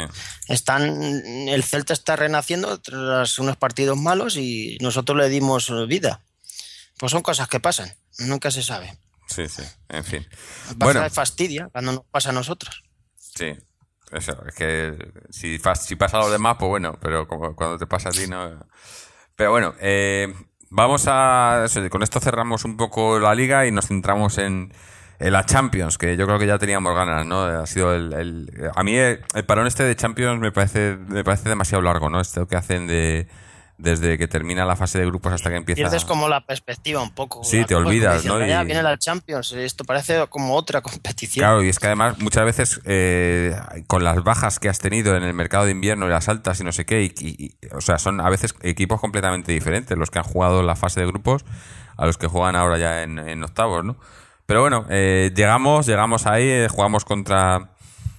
el Celta está renaciendo tras unos partidos malos y nosotros le dimos vida. Pues son cosas que pasan, nunca se sabe. Sí, en fin. Bueno, fastidia cuando nos pasa a nosotros. Sí, eso, es que si pasa a los demás, pues bueno, pero cuando te pasa a ti, no. Pero bueno, vamos con esto cerramos un poco la liga y nos centramos en la Champions, que yo creo que ya teníamos ganas, ¿no? Ha sido a mí el parón este de Champions me parece demasiado largo, ¿no? Esto que hacen desde que termina la fase de grupos hasta que empieza... Pierdes como la perspectiva un poco. Sí, te olvidas, ¿no? Ya viene la Champions, esto parece como otra competición. Claro, y es que además muchas veces con las bajas que has tenido en el mercado de invierno y las altas y no sé qué, o sea, son a veces equipos completamente diferentes los que han jugado la fase de grupos a los que juegan ahora ya en octavos, ¿no? Pero bueno, llegamos ahí, jugamos contra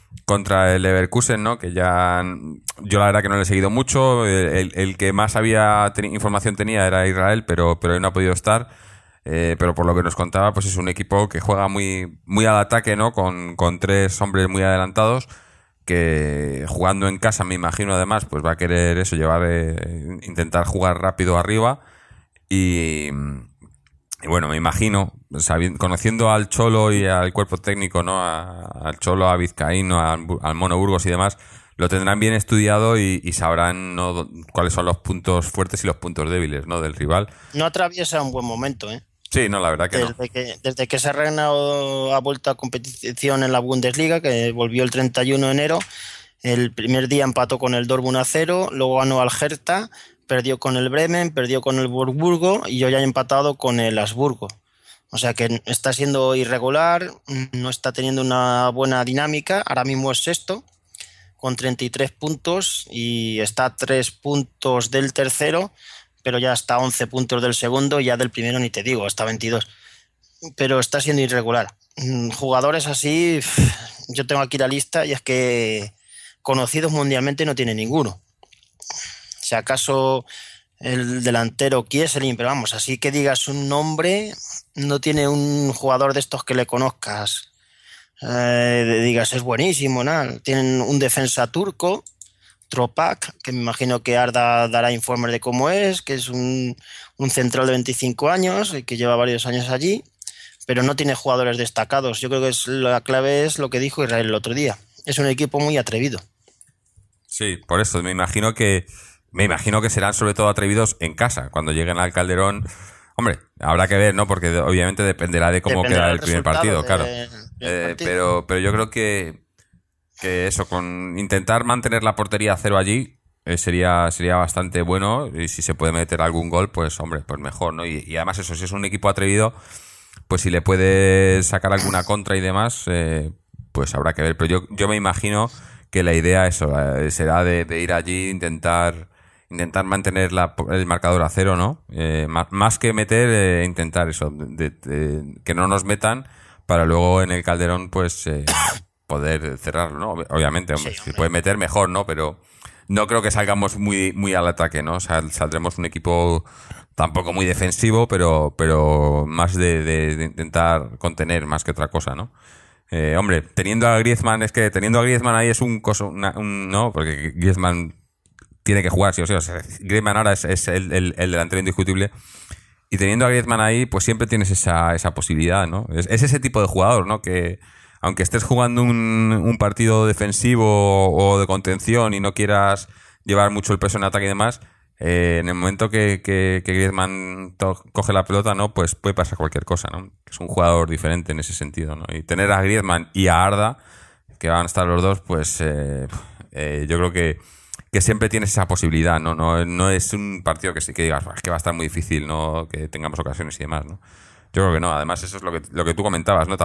el Leverkusen, ¿no? Que ya yo la verdad que no le he seguido mucho, el que más información tenía era Israel, pero él no ha podido estar, pero por lo que nos contaba, pues es un equipo que juega muy muy al ataque, ¿no? Con tres hombres muy adelantados, que jugando en casa, me imagino además, pues va a querer eso, intentar jugar rápido arriba y bueno, me imagino, conociendo al Cholo y al cuerpo técnico, ¿no? Al Cholo, a Vizcaíno, al Mono Burgos y demás, lo tendrán bien estudiado y sabrán, ¿no? Cuáles son los puntos fuertes y los puntos débiles, ¿no? Del rival. No atraviesa un buen momento, ¿eh? Sí, no, la verdad que no. Desde que Serrano ha vuelto a competición en la Bundesliga, que volvió el 31 de enero, el primer día empató con el Dortmund 1-0, luego ganó al Hertha, perdió con el Bremen, perdió con el Wolfsburgo y hoy ha empatado con el Habsburgo. O sea que está siendo irregular, no está teniendo una buena dinámica. Ahora mismo es sexto, con 33 puntos y está a 3 puntos del tercero, pero ya está a 11 puntos del segundo y ya del primero ni te digo, está a 22. Pero está siendo irregular. Jugadores así, yo tengo aquí la lista y es que conocidos mundialmente no tiene ninguno. Si acaso el delantero Kieselin, pero vamos, así que digas un nombre, no tiene un jugador de estos que le conozcas, digas es buenísimo, nada. Tienen un defensa turco, Tropak, que me imagino que Arda dará informes de cómo es, que es un central de 25 años y que lleva varios años allí, pero no tiene jugadores destacados. Yo creo que la clave es lo que dijo Israel el otro día. Es un equipo muy atrevido. Sí, por eso me imagino que serán sobre todo atrevidos en casa. Cuando lleguen al Calderón, hombre, habrá que ver, ¿no? Porque obviamente dependerá de cómo queda el primer partido, claro. Pero yo creo que eso, con intentar mantener la portería a cero allí, sería bastante bueno. Y si se puede meter algún gol, pues hombre, pues mejor, ¿no? Y además eso, si es un equipo atrevido, pues si le puede sacar alguna contra y demás, pues habrá que ver. Pero yo me imagino que la idea será de ir allí, intentar intentar mantener el marcador a cero, ¿no? Más que meter, intentar eso, que no nos metan para luego en el Calderón, pues, poder cerrarlo, ¿no? Obviamente, hombre, si puede meter, mejor, ¿no? Pero no creo que salgamos muy al ataque, ¿no? O sea, saldremos un equipo tampoco muy defensivo, pero más de intentar contener más que otra cosa, ¿no? Hombre, teniendo a Griezmann ahí es un coso, no, porque Griezmann tiene que jugar, sí o sí. O sea, Griezmann ahora es el delantero indiscutible. Y teniendo a Griezmann ahí, pues siempre tienes esa posibilidad, ¿no? Es ese tipo de jugador, ¿no? Que aunque estés jugando un partido defensivo o de contención y no quieras llevar mucho el peso en ataque y demás, en el momento que Griezmann coge la pelota, ¿no? Pues puede pasar cualquier cosa, ¿no? Es un jugador diferente en ese sentido, ¿no? Y tener a Griezmann y a Arda, que van a estar los dos, pues yo creo que siempre tienes esa posibilidad, ¿no? No es un partido que digas, es que va a estar muy difícil, ¿no? Que tengamos ocasiones y demás, ¿no? Yo creo que no. Además, eso es lo que tú comentabas, ¿no?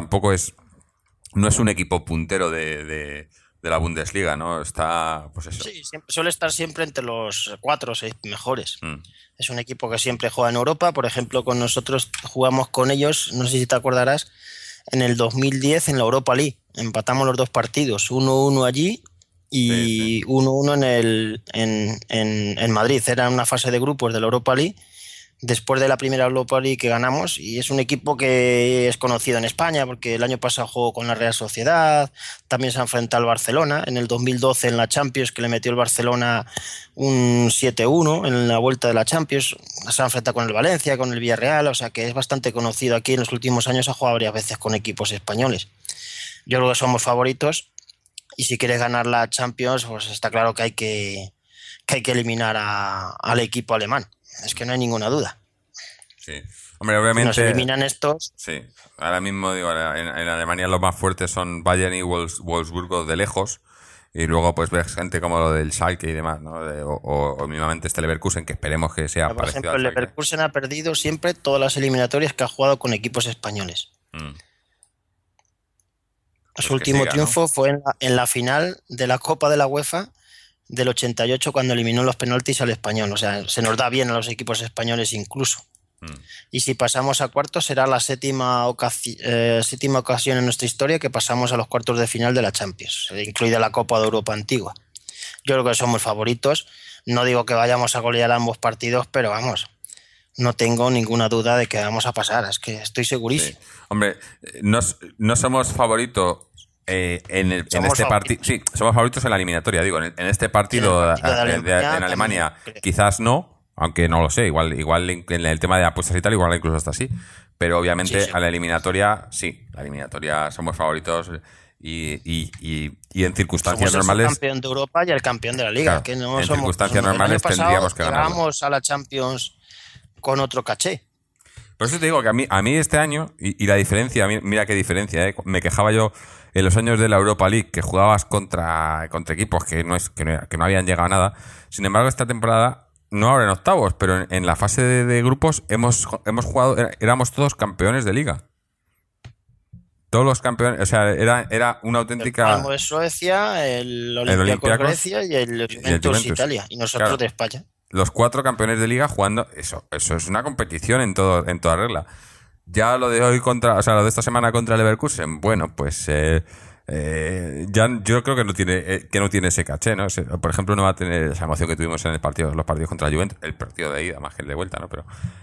No es un equipo puntero de la Bundesliga, ¿no? Está, pues eso. Sí, suele estar siempre entre los 4 o 6 mejores. Es un equipo que siempre juega en Europa. Por ejemplo, con nosotros jugamos con ellos, no sé si te acordarás, en el 2010 en la Europa League. Empatamos los 2 partidos, 1-1 allí y 1-1 en Madrid. Era una fase de grupos de la Europa League, después de la primera Europa League que ganamos, y es un equipo que es conocido en España porque el año pasado jugó con la Real Sociedad, también se ha enfrentado al Barcelona en el 2012 en la Champions, que le metió el Barcelona un 7-1 en la vuelta de la Champions. Se ha enfrentado con el Valencia, con el Villarreal, o sea que es bastante conocido aquí. En los últimos años ha jugado varias veces con equipos españoles. Yo creo que somos favoritos, y si quieres ganar la Champions, pues está claro que hay que eliminar al equipo alemán. Es que no hay ninguna duda. Sí. Hombre, obviamente... Si nos eliminan estos... Sí. Ahora mismo, digo, en Alemania los más fuertes son Bayern y Wolfsburgo de lejos. Y luego pues ves gente como lo del Schalke y demás, ¿no? O mínimamente este Leverkusen, que esperemos que sea por parecido ejemplo, al el Schalke. Leverkusen ha perdido siempre todas las eliminatorias que ha jugado con equipos españoles. Su último triunfo fue en la final de la Copa de la UEFA del 88, cuando eliminó los penaltis al Español. O sea, se nos da bien a los equipos españoles incluso. Y si pasamos a cuartos, será la séptima ocasión en nuestra historia que pasamos a los cuartos de final de la Champions, incluida la Copa de Europa antigua. Yo creo que somos favoritos. No digo que vayamos a golear ambos partidos, pero vamos, no tengo ninguna duda de que vamos a pasar. Es que estoy segurísimo. Sí. Hombre, no somos favoritos en este partido. Sí, somos favoritos en la eliminatoria. Digo, en este partido en Alemania quizás no, aunque no lo sé. Igual en el tema de apuestas y tal, igual incluso hasta así. Pero obviamente sí. A la eliminatoria, sí. La eliminatoria somos favoritos y en circunstancias normales. El campeón de Europa y el campeón de la Liga. Claro, que no en somos, circunstancias normales tendríamos que ganar. Llegamos a la Champions con otro caché. Por eso te digo que a mí este año, y la diferencia, mira qué diferencia, me quejaba yo en los años de la Europa League, que jugabas contra equipos que no habían llegado a nada. Sin embargo, esta temporada, no ahora en octavos, pero en la fase de grupos hemos jugado, éramos todos campeones de liga. Todos los campeones, o sea, era una auténtica... El Malmö de Suecia, el Olympiacos Grecia y el Juventus Italia, y nosotros claro, de España. Los 4 campeones de liga jugando, eso es una competición en toda regla. Ya lo de hoy lo de esta semana contra el Leverkusen, bueno, pues ya yo creo que no tiene ese caché, ¿no? Por ejemplo, no va a tener esa emoción que tuvimos en los partidos contra la Juventus, el partido de ida más que el de vuelta, ¿no?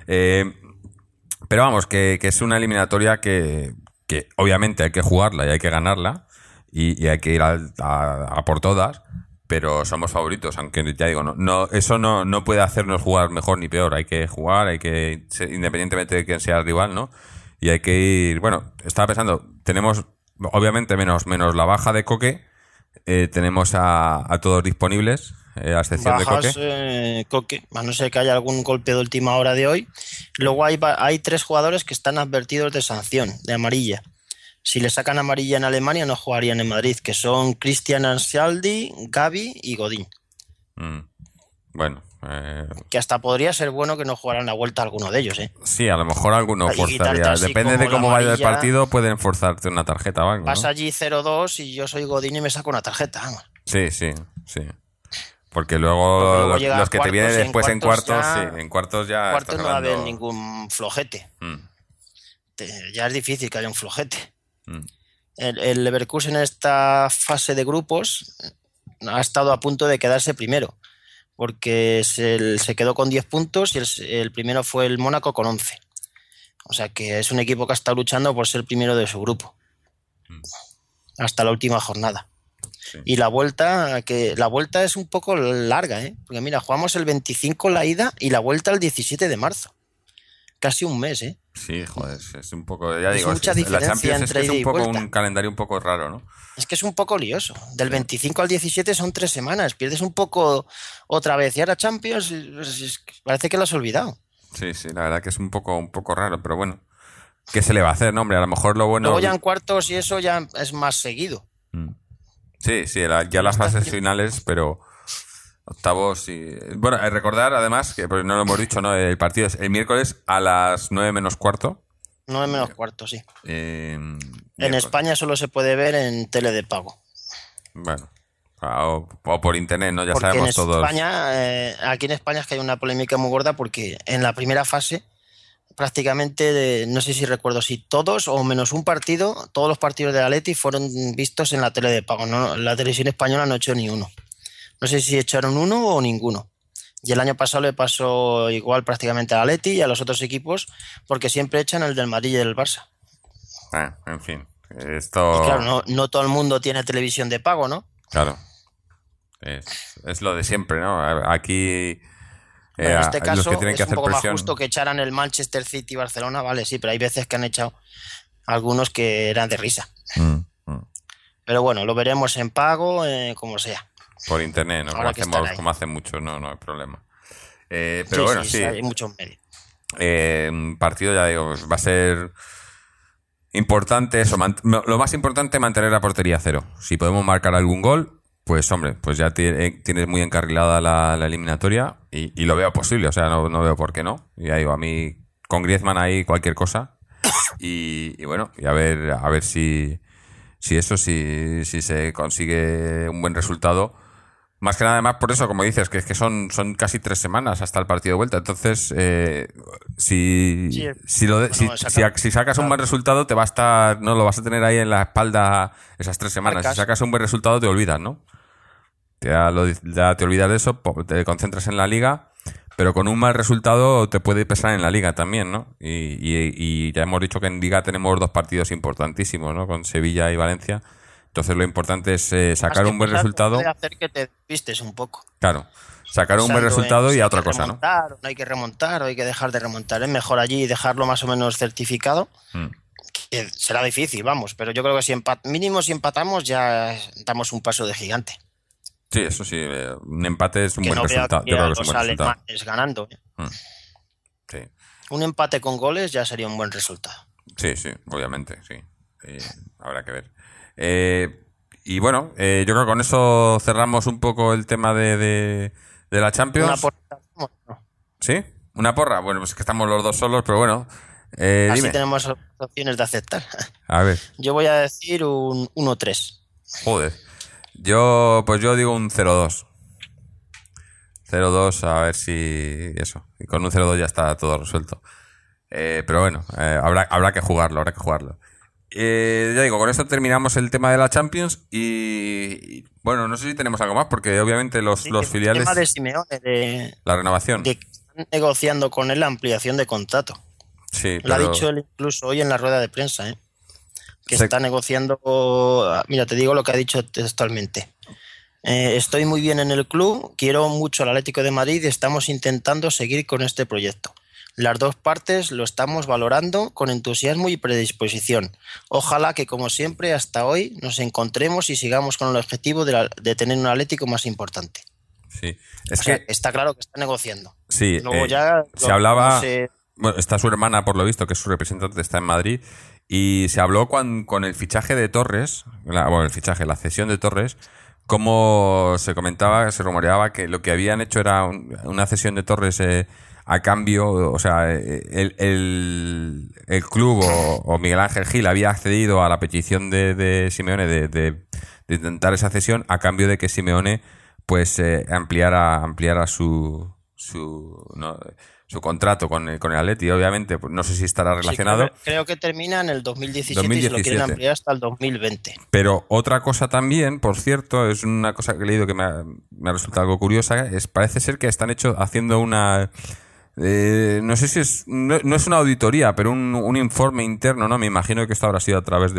Pero vamos, que es una eliminatoria que obviamente hay que jugarla y hay que ganarla y hay que ir a por todas. Pero somos favoritos, aunque ya digo, eso no puede hacernos jugar mejor ni peor. Hay que jugar, independientemente de quién sea el rival, ¿no? Y hay que ir, bueno, estaba pensando, tenemos obviamente menos la baja de Coque, tenemos a todos disponibles, a excepción de Coque. Coque, a no ser que haya algún golpe de última hora de hoy. Luego hay 3 jugadores que están advertidos de sanción, de amarilla. Si le sacan amarilla en Alemania, no jugarían en Madrid, que son Christian Ansaldi, Gavi y Godín. Bueno. Que hasta podría ser bueno que no jugaran la vuelta alguno de ellos, ¿eh? Sí, a lo mejor alguno forzaría. Depende de cómo vaya el partido, pueden forzarte una tarjeta o algo, vas ¿no? allí 0-2 y yo soy Godín y me saco una tarjeta. Vamos. Sí. Porque Porque luego luego llega los que te vienen después en cuartos, ya, sí, en cuartos ya cuartos estás no va a haber hablando... ningún flojete. Mm, Ya es difícil que haya un flojete. mm. El Leverkusen en esta fase de grupos ha estado a punto de quedarse primero, porque se quedó con 10 puntos y el primero fue el Mónaco con 11. O sea que es un equipo que ha estado luchando por ser primero de su grupo hasta la última jornada. Sí. Y la vuelta es un poco larga, ¿eh? Porque mira, jugamos el 25 la ida y la vuelta el 17 de marzo. Casi un mes, ¿eh? Sí, joder, es un poco... Ya Es digo, mucha la diferencia Champions es que entre es ida un y poco vuelta. un calendario un poco raro, ¿no? Es que es un poco lioso. Del 25 al 17 son 3 semanas. Pierdes un poco otra vez. Y ahora Champions, parece que lo has olvidado. Sí, sí, la verdad que es un poco raro, pero bueno. ¿Qué se le va a hacer, no, hombre? A lo mejor lo bueno... Luego ya en cuartos y eso ya es más seguido. Mm. Sí, sí, ya las fases finales, pero octavos y... Bueno, recordar además, que pues no lo hemos dicho, ¿no? El partido es el miércoles a las 9 menos cuarto. 9 menos cuarto, sí. En Miércoles. España solo se puede ver en tele de pago. Bueno, o por internet, ¿no? Ya Porque sabemos en todos. España, aquí en España es que hay una polémica muy gorda porque en la primera fase prácticamente, no sé si recuerdo si todos o menos un partido, todos los partidos del Atleti fueron vistos en la tele de pago. No, la televisión española no echó ni uno. No sé si echaron uno o ninguno. Y el año pasado le pasó igual prácticamente al Atleti y a los otros equipos porque siempre echan el del Madrid y el Barça. En fin, esto... Y claro, no todo el mundo tiene televisión de pago, ¿no? Claro. Es lo de siempre, ¿no? Aquí... Bueno, en este los caso que tienen es que un hacer poco presión... más justo que echaran el Manchester City y Barcelona, vale, sí, pero hay veces que han echado algunos que eran de risa. Pero bueno, lo veremos en pago, como sea. Por internet, ¿no? Ahora Como hacen muchos, no hay problema. Pero sí, bueno, sí. hay muchos medios. Un partido, ya digo, va a ser importante eso. Lo más importante, mantener la portería a cero. Si podemos marcar algún gol, pues hombre, pues ya tienes muy encarrilada la eliminatoria y lo veo posible, o sea, no veo por qué no. Y ya digo, a mí con Griezmann ahí cualquier cosa y bueno, y a ver si se consigue un buen resultado. Más que nada, además, por eso, como dices, que es que son casi 3 semanas hasta el partido de vuelta. Entonces, si sacas un buen resultado, te va a estar, no lo vas a tener ahí en la espalda esas 3 semanas. Si sacas un buen resultado, te olvidas, ¿no? Ya te olvidas de eso, te concentras en la liga, pero con un mal resultado te puede pesar en la liga también, ¿no? Y ya hemos dicho que en liga tenemos 2 partidos importantísimos, ¿no? Con Sevilla y Valencia. Entonces lo importante es sacar un buen resultado. Puede hacer que te despistes un poco. Claro, sacar un buen resultado y a otra cosa, ¿no? No hay que remontar o hay que dejar de remontar. Es mejor allí dejarlo más o menos certificado. Que será difícil, vamos, pero yo creo que si mínimo si empatamos ya damos un paso de gigante. Sí, eso sí, un empate es un buen resultado. Yo creo que es un buen resultado. Alemanes ganando. Sí. Un empate con goles ya sería un buen resultado. Sí, obviamente, sí. Habrá que ver. Y bueno, yo creo que con eso cerramos un poco el tema de la Champions. ¿Una porra? No. ¿Sí? ¿Una porra? Bueno, pues es que estamos los dos solos, pero bueno. Así dime. tenemos opciones de aceptar. A ver. Yo voy a decir un 1-3. Joder. Yo digo un 0-2. 0-2, a ver si eso. Y con un 0-2 ya está todo resuelto. Pero bueno, habrá que jugarlo, ya digo, con esto terminamos el tema de la Champions y bueno, no sé si tenemos algo más, porque obviamente los filiales... El tema de Simeone, la renovación. De que están negociando con él la ampliación de contrato. Sí, Lo ha dicho él incluso hoy en la rueda de prensa, que está negociando... Mira, te digo lo que ha dicho textualmente. Estoy muy bien en el club, quiero mucho al Atlético de Madrid y estamos intentando seguir con este proyecto. Las 2 partes lo estamos valorando con entusiasmo y predisposición. Ojalá que, como siempre, hasta hoy nos encontremos y sigamos con el objetivo de tener un Atlético más importante. Sí, está claro que está negociando. Sí, luego se hablaba... Bueno, está su hermana, por lo visto, que es su representante, está en Madrid, y se habló con el fichaje de Torres, la cesión de Torres, como se comentaba, se rumoreaba que lo que habían hecho era una cesión de Torres a cambio, o sea, el club o Miguel Ángel Gil había accedido a la petición de Simeone de intentar esa cesión a cambio de que Simeone pues ampliara su contrato con el Atleti. Obviamente, pues no sé si estará relacionado. Sí, creo que termina en el 2017 y se lo quieren ampliar hasta el 2020. Pero otra cosa también, por cierto, es una cosa que he leído que me ha resultado algo curiosa, parece ser que están haciendo una... no sé si no es una auditoría, pero un informe interno, ¿no? Me imagino que esto habrá sido a través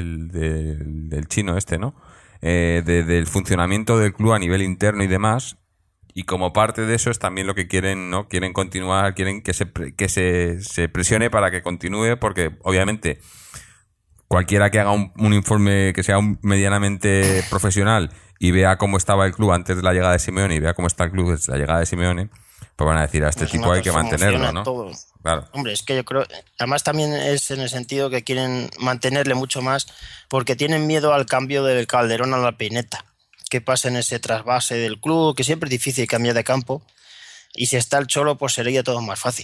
del chino ¿no? Del funcionamiento del club a nivel interno y demás. Y como parte de eso es también lo que quieren, ¿no? Quieren continuar, quieren que se presione para que continúe, porque obviamente cualquiera que haga un informe que sea medianamente profesional y vea cómo estaba el club antes de la llegada de Simeone y vea cómo está el club desde la llegada de Simeone, pues van a decir a este tipo hay que mantenerlo, ¿no? Todo. Claro. Hombre, es que yo creo, además también es en el sentido que quieren mantenerle mucho más porque tienen miedo al cambio del Calderón a la Pineta. Que pasa en ese trasvase del club, que siempre es difícil cambiar de campo, y si está el Cholo, pues sería todo más fácil.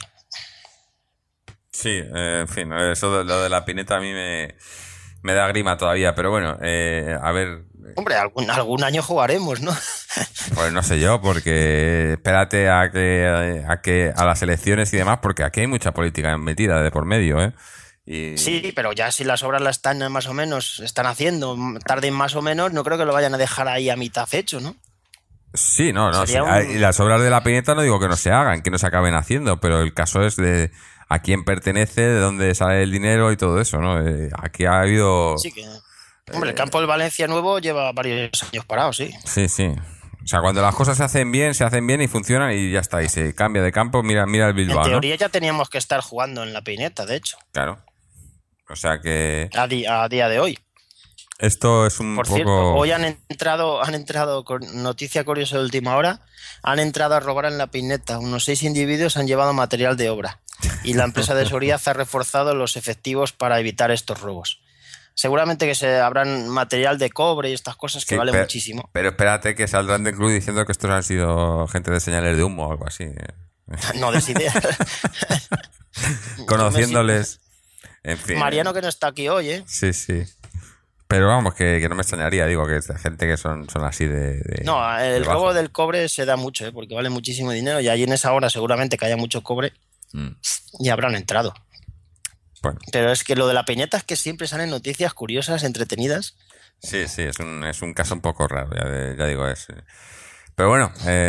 Sí, en fin, eso lo de la Pineta a mí me da grima todavía, pero bueno, a ver... Hombre, algún año jugaremos, ¿no? Pues no sé yo, porque espérate a las elecciones y demás, porque aquí hay mucha política metida de por medio, ¿eh? Sí, pero ya si las obras las están más o menos, están haciendo, tarden más o menos, no creo que lo vayan a dejar ahí a mitad hecho, ¿no? Sí, no. Sí. Y las obras de la Pineta no digo que no se hagan, que no se acaben haciendo, pero el caso es de a quién pertenece, de dónde sale el dinero y todo eso, ¿no? Aquí ha habido... Sí que... Hombre, el campo del Valencia nuevo lleva varios años parado, sí. Sí. O sea, cuando las cosas se hacen bien y funcionan y ya está, y se cambia de campo, mira el Bilbao, en teoría, ¿no? ya teníamos que estar jugando en la Pineta, de hecho. Claro. O sea que... A día de hoy. Esto es un Por poco... cierto, hoy han entrado con noticia curiosa de última hora, han entrado a robar en la Pineta. Unos 6 individuos han llevado material de obra y la empresa de seguridad ha reforzado los efectivos para evitar estos robos. Seguramente que se habrán material de cobre y estas cosas que valen muchísimo. Pero espérate que saldrán del club diciendo que estos han sido gente de señales de humo o algo así. No des idea. Conociéndoles... En fin. Mariano que no está aquí hoy, ¿eh? Sí. Pero vamos, que no me extrañaría, digo, que esta gente que son así de no, el robo del cobre se da mucho, porque vale muchísimo dinero y allí en esa hora seguramente que haya mucho cobre y habrán entrado. Bueno. Pero es que lo de la Peñeta es que siempre salen noticias curiosas, entretenidas. Sí, es un caso un poco raro, ya digo, es... Pero bueno,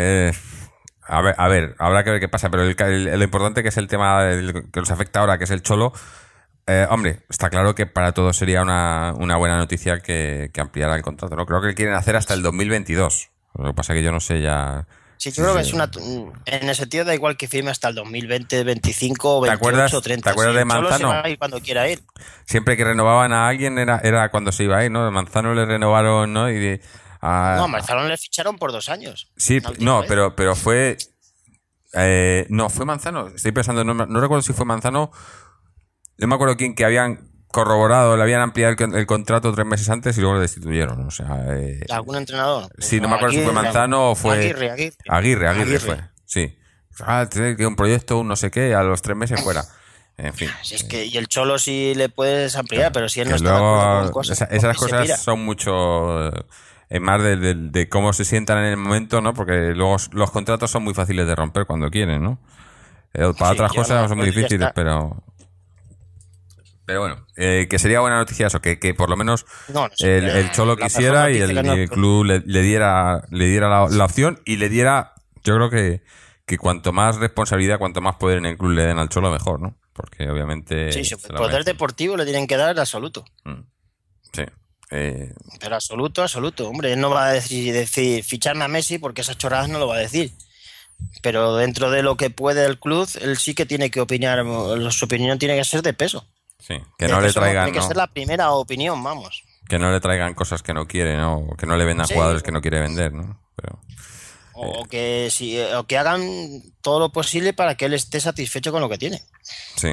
a ver, habrá que ver qué pasa, pero lo importante que es el tema que nos afecta ahora, que es el Cholo... hombre, está claro que para todos sería una buena noticia que ampliara el contrato, ¿no? Creo que quieren hacer hasta el 2022. Lo que pasa es que yo no sé ya... Sí, yo creo que es en ese sentido da igual que firme hasta el 2020, 25, 28, 30. ¿Te acuerdas de Manzano? Solo se va a ir cuando quiera ir. Siempre que renovaban a alguien era cuando se iba a ir, ¿no? Manzano le renovaron, ¿no? No, a Manzano le ficharon por 2 años. Sí, pero fue... no, fue Manzano. Estoy pensando, no recuerdo si fue Manzano... No me acuerdo quién que habían corroborado, le habían ampliado el contrato 3 meses antes y luego lo destituyeron. O sea, ¿algún entrenador? Sí, no me acuerdo si fue Manzano o fue... Aguirre fue, sí. Que un proyecto, un no sé qué, a los 3 meses fuera. En fin. Si es que, y el Cholo sí le puedes ampliar, pero si él no está luego, con cosas... Esas cosas son mucho... más de cómo se sientan en el momento, ¿no? Porque luego los contratos son muy fáciles de romper cuando quieren, ¿no? Para otras cosas son muy difíciles, pero bueno, que sería buena noticia eso, que por lo menos el Cholo quisiera y el club le diera la opción y le diera, yo creo que cuanto más responsabilidad, cuanto más poder en el club le den al Cholo, mejor, ¿no? Porque obviamente... Sí, el poder deportivo le tienen que dar absoluto. Sí. Pero absoluto. Hombre, él no va a decir ficharme a Messi porque esas chorradas no lo va a decir. Pero dentro de lo que puede el club, él sí que tiene que opinar, su opinión tiene que ser de peso. Sí, que no le traigan... Tiene que ser la primera opinión, vamos. Que no le traigan cosas que no quiere, ¿no? O que no le vendan jugadores que no quiere vender, ¿no? Pero, o que hagan todo lo posible para que él esté satisfecho con lo que tiene. Sí.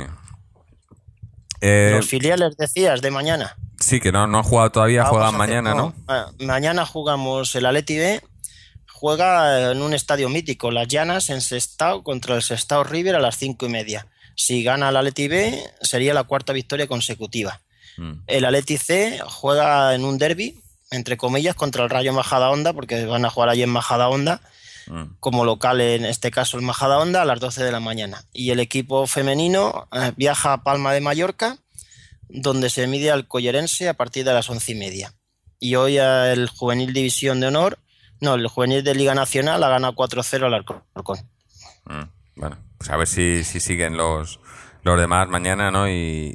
Los filiales, decías, de mañana. Sí, que no han jugado todavía, juegan mañana, ¿no? Mañana jugamos el Atleti B, juega en un estadio mítico, Las Llanas, en Sestao, contra el Sestao River a las 5:30. Si gana el Atleti B, sería la 4ª victoria consecutiva. El Atleti C juega en un derbi entre comillas, contra el Rayo Majadahonda, porque van a jugar allí en Majadahonda, como local en este caso el Majadahonda, a las 12 de la mañana. Y el equipo femenino viaja a Palma de Mallorca, donde se mide al Collerense a partir de las 11:30. Y hoy el Juvenil División de Honor, no, el Juvenil de Liga Nacional ha ganado 4-0 al Alcorcón. Bueno, pues a ver si siguen los demás mañana, ¿no?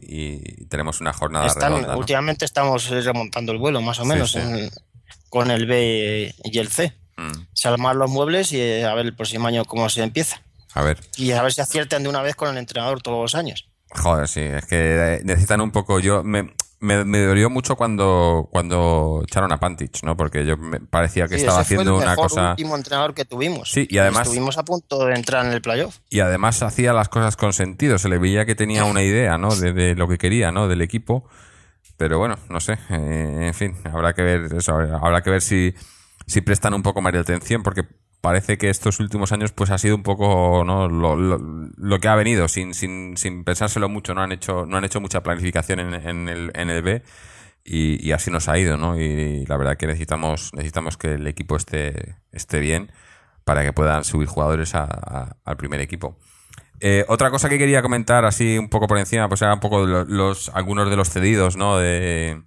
Y tenemos una jornada redonda, ¿no? Últimamente estamos remontando el vuelo, más o menos, Sí. con el B y el C. Salmar los muebles y a ver el próximo año cómo se empieza. A ver. Y a ver si aciertan de una vez con el entrenador todos los años. Joder, sí, es que necesitan un poco... Me dolió mucho cuando echaron a Pantic, ¿no? Porque me parecía que estaba haciendo una cosa... Ese fue el mejor último entrenador que tuvimos. Sí, y además... Estuvimos a punto de entrar en el playoff. Y además hacía las cosas con sentido. Se le veía que tenía una idea, ¿no? De lo que quería, ¿no? Del equipo. Pero bueno, no sé. En fin, habrá que ver eso. Habrá que ver si prestan un poco más de atención, porque parece que estos últimos años pues ha sido un poco, ¿no? lo que ha venido sin pensárselo mucho. No han hecho mucha planificación en el B y así nos ha ido, ¿no? Y la verdad que necesitamos que el equipo esté bien para que puedan subir jugadores al primer equipo. Otra cosa que quería comentar así un poco por encima, pues era un poco algunos de los cedidos, ¿no? De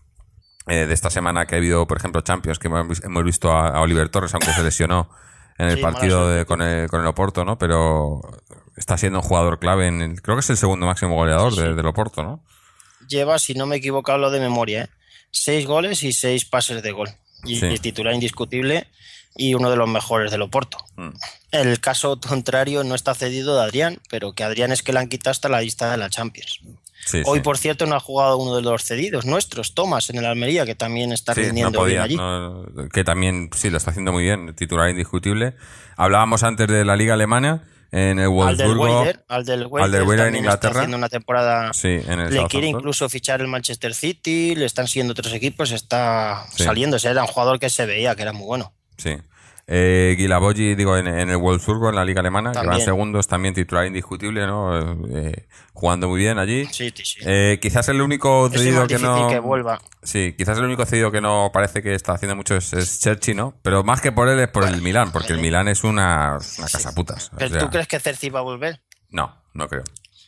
esta semana que ha habido, por ejemplo, Champions, que hemos visto a Oliver Torres, aunque se lesionó en el partido con el Oporto, ¿no? Pero está siendo un jugador clave creo que es el segundo máximo goleador del Oporto, ¿no? Lleva, si no me he equivocado, lo de memoria, 6 goles y 6 pases de gol. Y titular indiscutible y uno de los mejores del Oporto. El caso contrario no está cedido de Adrián, pero que Adrián es que le han quitado hasta la lista de la Champions. Hoy, por cierto, no ha jugado uno de los cedidos nuestros, Tomás, en el Almería, que también está rindiendo bien allí. Que también, sí, lo está haciendo muy bien, titular indiscutible. Hablábamos antes de la Liga Alemana, en el Wolfsburgo. Al del Weider en Inglaterra. Está haciendo una temporada. Sí, en el le quiere incluso fichar el Manchester City, le están siguiendo otros equipos, está saliéndose. Era un jugador que se veía que era muy bueno. Sí. Guilavogui, digo, en el Wolfsburgo, en la Liga Alemana, también. Que van segundos, también titular indiscutible, ¿no? Jugando muy bien allí. Sí. Quizás el único cedido que no... que vuelva. Sí, quizás el único cedido que no parece que está haciendo mucho es Cherchi, ¿no? Pero más que por él es por el Milán, porque el Milán es una casaputas. ¿Pero tú crees que Cerci va a volver? No creo.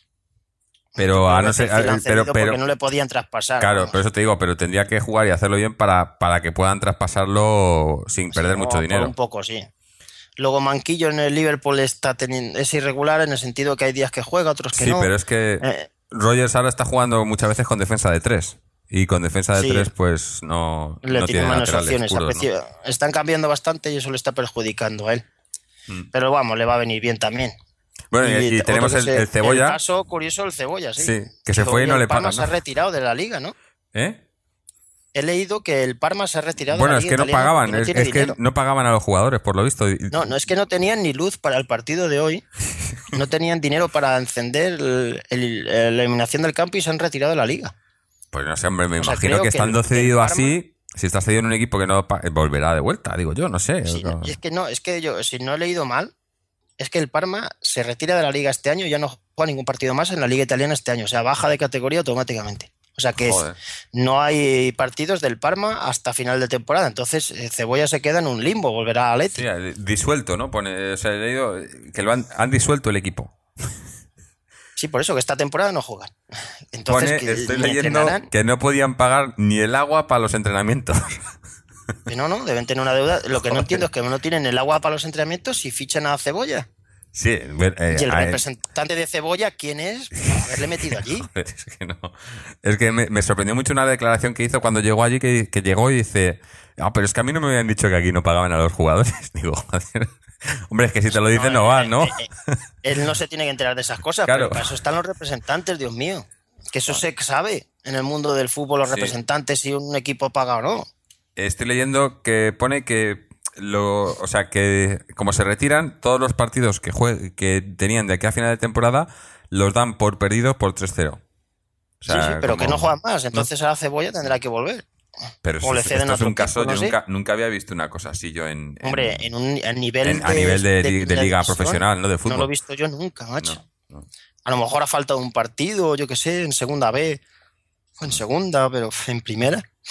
Pero a no ser, porque no le podían traspasar. Claro, vamos. Pero eso te digo, pero tendría que jugar y hacerlo bien para que puedan traspasarlo sin perder mucho dinero. Un poco, sí. Luego Manquillo en el Liverpool es irregular en el sentido que hay días que juega, otros que no. Sí, pero es que Rodgers ahora está jugando muchas veces con defensa de 3. Y con defensa de 3, pues no tiene menos laterales opciones. puros, ¿no? Están cambiando bastante y eso le está perjudicando a él. Pero vamos, le va a venir bien también. Bueno, y tenemos el Cebolla. El caso curioso, el Cebolla, sí. Sí, que se fue y no le pagan, ¿no? Se ha retirado de la liga, ¿no? He leído que el Parma se ha retirado de la liga. Bueno, es que no pagaban, es que no pagaban a los jugadores, por lo visto. No, es que no tenían ni luz para el partido de hoy. No tenían dinero para encender la iluminación del campo y se han retirado de la liga. Pues no sé, hombre, me imagino que estando cedido así, si estás cedido en un equipo que no volverá de vuelta, digo yo, no sé. Sí, y es que yo, si no he leído mal, es que el Parma se retira de la liga este año y ya no juega ningún partido más en la liga italiana este año. O sea, baja de categoría automáticamente. O sea que no hay partidos del Parma hasta final de temporada. Entonces Cebolla se queda en un limbo, volverá a Leti. Sí, disuelto, ¿no? O sea, he leído que han disuelto el equipo. Sí, por eso que esta temporada no juegan. Entonces, estoy leyendo que no podían pagar ni el agua para los entrenamientos. No, deben tener una deuda. Lo que no entiendo es que no tienen el agua para los entrenamientos y fichan a Cebolla. Sí, y el representante de Cebolla, ¿quién es? Para haberle metido allí. Es que me sorprendió mucho una declaración que hizo cuando llegó allí, que llegó y dice, pero es que a mí no me habían dicho que aquí no pagaban a los jugadores. Digo, joder. Hombre, es que si te lo dicen no vas, ¿no? Él no se tiene que enterar de esas cosas, claro. Pero para eso están los representantes, Dios mío. Que eso se sabe en el mundo del fútbol, los representantes, si un equipo paga o no. Estoy leyendo que pone que o sea, que como se retiran, todos los partidos que tenían de aquí a final de temporada los dan por perdidos por 3-0. O sea, sí, pero que no juegan más. Entonces a la Cebolla tendrá que volver. Pero esto es un caso, yo nunca había visto una cosa así yo Hombre, a nivel de liga profesional, ¿no? De fútbol. No lo he visto yo nunca, macho. No. A lo mejor ha faltado un partido, yo qué sé, en segunda B o en segunda, pero en primera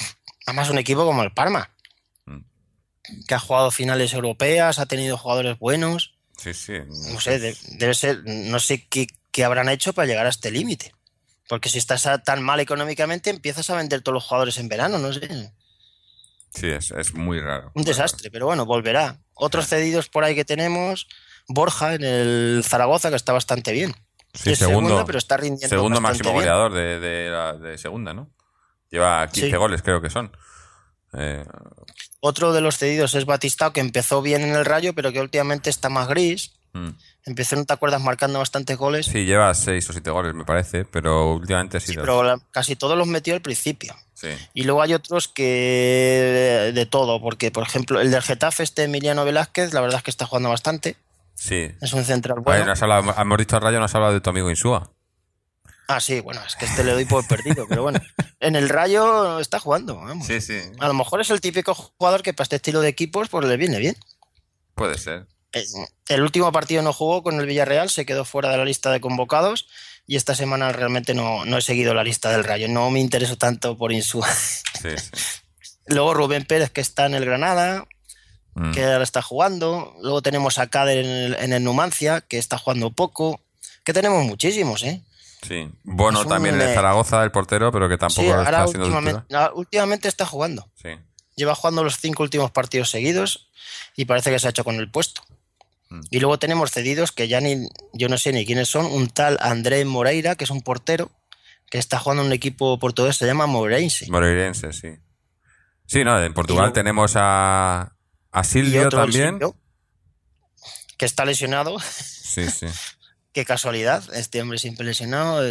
Además, un equipo como el Parma, Mm. que ha jugado finales europeas, ha tenido jugadores buenos. Sí, sí. No sé, debe ser, no sé qué habrán hecho para llegar a este límite. Porque si estás tan mal económicamente, empiezas a vender todos los jugadores en verano, no sé. Sí, es muy raro. Un Muy raro. desastre, pero bueno, volverá. Otros Sí, cedidos por ahí que tenemos, Borja en el Zaragoza, que está bastante bien. sí, Es segunda, segundo. pero está rindiendo Segundo bastante máximo bien. goleador de segunda, ¿no? Lleva 15 Sí. goles, creo que son. Eh, Otro de los cedidos es Batistao, que empezó bien en el Rayo, pero que últimamente está más gris. mm. Empezó, ¿no te acuerdas?, marcando bastantes goles. Sí, lleva 6 o 7 goles, me parece, pero últimamente sí Sí, los. pero casi todos los metió al principio. Sí, Y luego hay otros que de todo, porque por ejemplo el del Getafe, este Emiliano Velázquez, la verdad es que está jugando bastante. sí. Es un central A ver, bueno. hemos dicho al Rayo, no has hablado de tu amigo Insúa. Ah, sí, bueno, es que este le doy por perdido, pero bueno. En el Rayo está jugando, vamos. Sí, sí. A lo mejor es el típico jugador que para este estilo de equipos pues le viene bien. Puede ser. Eh, El último partido no jugó con el Villarreal, se quedó fuera de la lista de convocados y esta semana realmente no he seguido la lista del Rayo. No me intereso tanto por Insúa. Sí, sí. Luego Rubén Pérez, que está en el Granada, Mm, que ahora está jugando. Luego tenemos a Kader en el Numancia, que está jugando poco. Que tenemos muchísimos, ¿eh? sí. Bueno, Es también un, en el Zaragoza, el portero, pero que sí, tampoco ahora está siendo titular. últimamente está jugando. Sí. Lleva jugando los 5 últimos partidos seguidos y parece que se ha hecho con el puesto. Mm. Y luego tenemos cedidos que yo no sé ni quiénes son. Un tal André Moreira, que es un portero, que está jugando en un equipo portugués, se llama Moreirense. Moreirense, sí. Sí, no, en Portugal luego- tenemos a Y Silvio otro, el también. Silvio, que está lesionado. Sí, sí. Qué casualidad, este hombre siempre lesionado.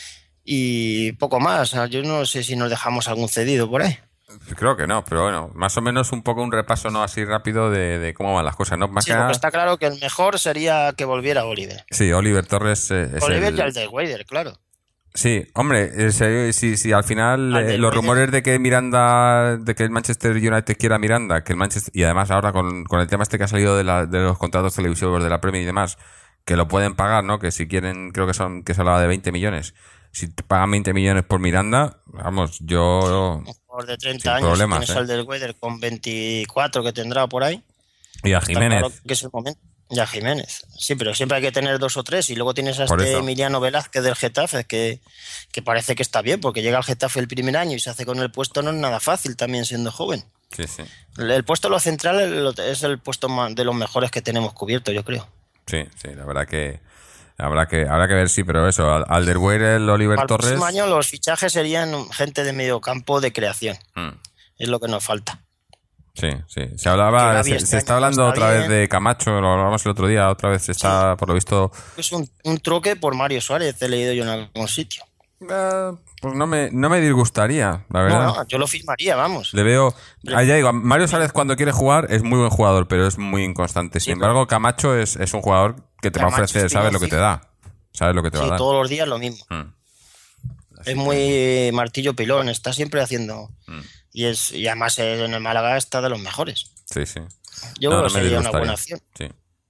Y poco más. Yo no sé si nos dejamos algún cedido por ahí. Creo que no, pero bueno, más o menos un poco un repaso no así rápido de cómo van las cosas, ¿no? Más Sí, que lo que nada, está claro que el mejor sería que volviera Oliver. sí, Oliver Torres es Oliver y el. Alderweireld, claro. Sí, hombre, sí, al final los Alderweireld. rumores de que Miranda, de que el Manchester United quiera a Miranda, que el Manchester, y además ahora con el tema este que ha salido de los contratos televisivos de la Premier y demás, que lo pueden pagar, ¿no? Que si quieren, creo que se hablaba de 20 millones. Si te pagan 20 millones por Miranda, vamos, yo Un jugador de 30 sin años, problemas, tienes al Alderweireld con 24 que tendrá por ahí. Y a Está Jiménez, claro que es el momento. Ya Jiménez. Sí, pero siempre hay que tener 2 o 3. Y luego tienes a Por este eso. Emiliano Velázquez del Getafe, que parece que está bien, porque llega al Getafe el primer año y se hace con el puesto, no es nada fácil también siendo joven. sí, sí. El puesto de los centrales es el puesto de los mejores que tenemos cubierto, yo creo. Sí, sí, la verdad que habrá que ver, sí, pero eso, Alderweireld, Oliver Para el Torres. próximo año los fichajes serían gente de medio campo de creación. Mm, Es lo que nos falta. sí, sí. Que Gavi Se este está año no hablando está otra vez bien. de Camacho, lo hablamos el otro día, otra vez se está, por lo visto. Es un truque por Mario Suárez, he leído yo en algún sitio. Pues no me disgustaría, la verdad. No, yo lo firmaría, vamos. Le veo. Pero- Ya digo, Mario Suárez cuando quiere jugar es muy buen jugador, pero es muy inconstante. Sin Sí, embargo, Camacho es un jugador que te va a Camacho ofrecer, es sabes lo que fijo. te da. Sabes lo que te va Sí, a dar. todos los días lo mismo. Mm. Así Es que- muy martillo pilón, está siempre haciendo. Mm. Y además en el Málaga está de los mejores. Sí, sí. Yo No, creo no que me sería una disgustaría. buena opción. Sí.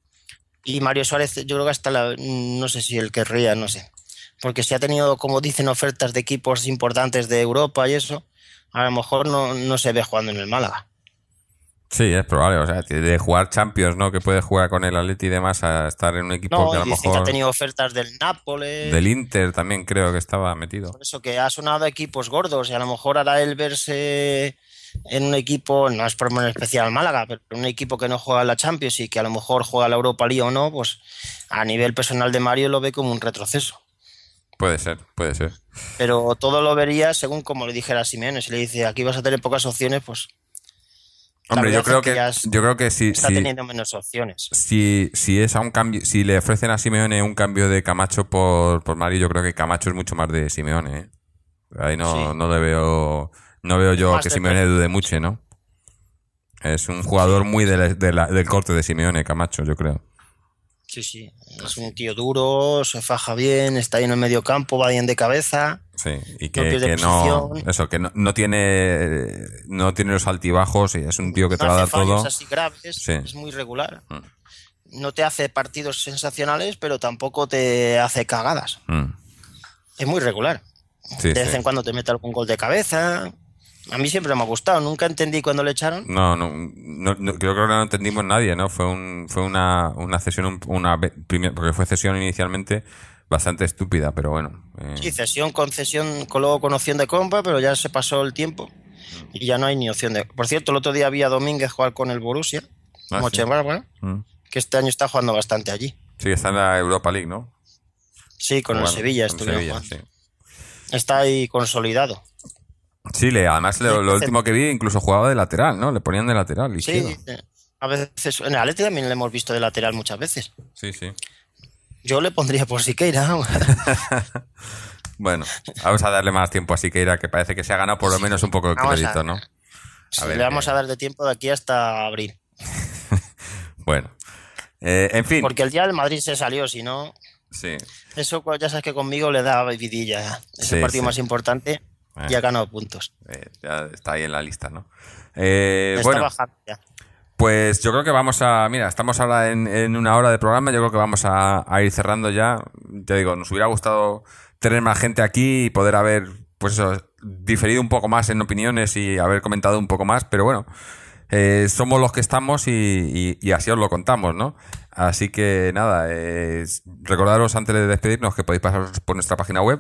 Y Mario Suárez, yo creo que hasta no sé si él querría, no sé. Porque si ha tenido, como dicen, ofertas de equipos importantes de Europa y eso, a lo mejor no se ve jugando en el Málaga. Sí, es probable. O sea, de jugar Champions, ¿no? Que puedes jugar con el Atleti y demás a estar en un equipo No, que a lo y dicen que ha mejor. tenido ofertas del Nápoles. Del Inter también creo que estaba metido. Por eso que ha sonado a equipos gordos y a lo mejor hará él verse en un equipo, no es por poner especial al Málaga, pero un equipo que no juega la Champions y que a lo mejor juega la Europa League o no, pues a nivel personal de Mario lo ve como un retroceso. Puede ser, puede ser. Pero todo lo vería según como le dijera a Simeone. Si le dice aquí vas a tener pocas opciones, pues la Hombre, yo verdad creo es que yo creo que está teniendo menos opciones. si es a un cambio, si le ofrecen a Simeone un cambio de Camacho por Mario, yo creo que Camacho es mucho más de Simeone, ¿eh? Ahí no, Sí. no le veo, no veo yo Más que de Simeone dude mucho, ¿no? Es un jugador muy del corte de Simeone, Camacho, yo creo. Sí, sí. Es un tío duro, se faja bien, está ahí en el medio campo, va bien de cabeza. Sí, y No que pierde no, posición. eso, que no tiene los altibajos y es un tío que te No va a hace dar fallos todo. así graves, Sí. es muy regular. Mm. No te hace partidos sensacionales, pero tampoco te hace cagadas. Mm. Es muy regular. Sí, De vez sí. en cuando te mete algún gol de cabeza. A mí siempre me ha gustado, nunca entendí cuando le echaron. Creo que no lo entendimos nadie, ¿no? Fue una cesión, porque fue cesión inicialmente bastante estúpida, pero bueno. Sí, cesión, concesión, luego con opción de compra, pero ya se pasó el tiempo y ya no hay ni opción de... Por cierto, el otro día vi a Domínguez jugar con el Borussia, Sí. Mönchengladbach, que este año está jugando bastante allí. Sí, está en la Europa League, ¿no? Sí, con el Sevilla estuvieron jugando. Sí. Está ahí consolidado. Sí, además lo último que vi incluso jugaba de lateral, ¿no? Le ponían de lateral izquierdo. Sí, a veces en el Atleti también le hemos visto de lateral muchas veces. Sí. Yo le pondría por Siqueira. Bueno, vamos a darle más tiempo a Siqueira, que parece que se ha ganado por lo menos un poco de crédito, ¿no? Le vamos a dar de tiempo de aquí hasta abril. Bueno, en fin. Porque el día del Madrid se salió, si no... Sí. Eso ya sabes que conmigo le da vidilla. Ese partido más importante y ha ganado puntos. Ya está ahí en la lista, ¿no? Está bajando ya. Pues yo creo que vamos a... Mira, estamos ahora en una hora de programa. Yo creo que vamos a ir cerrando ya. Te digo, nos hubiera gustado tener más gente aquí y poder haber, pues eso, diferido un poco más en opiniones y haber comentado un poco más. Pero bueno, somos los que estamos y así os lo contamos, ¿no? Así que nada, recordaros antes de despedirnos que podéis pasaros por nuestra página web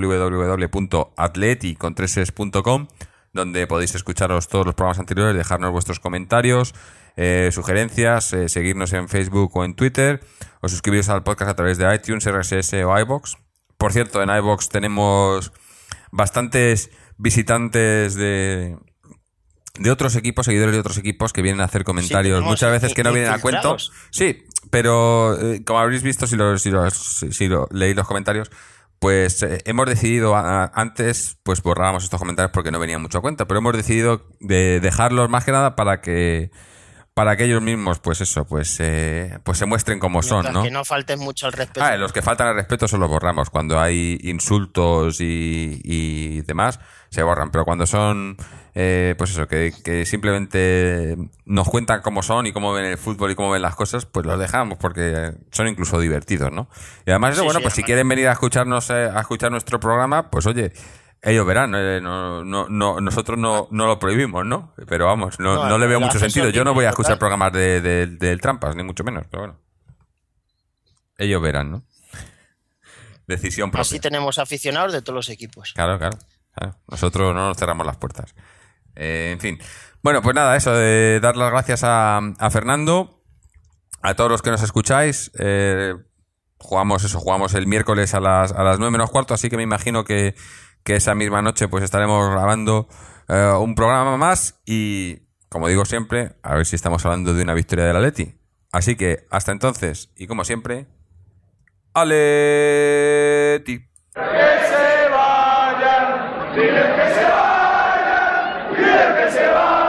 www.atleti.com, donde podéis escucharos todos los programas anteriores, dejarnos vuestros comentarios, sugerencias, seguirnos en Facebook o en Twitter, o suscribiros al podcast a través de iTunes, RSS o iVoox. Por cierto, en iVoox tenemos bastantes visitantes de otros equipos, seguidores de otros equipos que vienen a hacer comentarios, muchas veces que no vienen a cuento. Sí, pero como habréis visto si leéis los comentarios, pues hemos decidido antes, pues borrábamos estos comentarios porque no venían mucho a cuenta, pero hemos decidido de dejarlos más que nada para que ellos mismos, pues eso, pues se muestren como son, ¿no? Que no falten mucho al respeto. Los que faltan al respeto solo los borramos. Cuando hay insultos y demás, se borran. Pero cuando son, pues eso, que simplemente nos cuentan cómo son y cómo ven el fútbol y cómo ven las cosas, pues los dejamos porque son incluso divertidos, ¿no? Y además eso, pues si quieren venir a escucharnos, a escuchar nuestro programa, pues oye, ellos verán, nosotros no lo prohibimos, ¿no? Pero vamos, no le veo mucho sentido. Yo no voy a escuchar programas del Trampas, ni mucho menos, pero bueno. Ellos verán, ¿no? Decisión propia. Así tenemos aficionados de todos los equipos. Claro. Nosotros no nos cerramos las puertas. En fin. Bueno, pues nada, eso, de dar las gracias a Fernando, a todos los que nos escucháis. Jugamos el miércoles a las 9 menos cuarto, así que me imagino que esa misma noche pues estaremos grabando un programa más y, como digo siempre, a ver si estamos hablando de una victoria del Atleti. Así que, hasta entonces, y como siempre, Atleti. Que se vayan, dile que se vayan, dile que se vayan.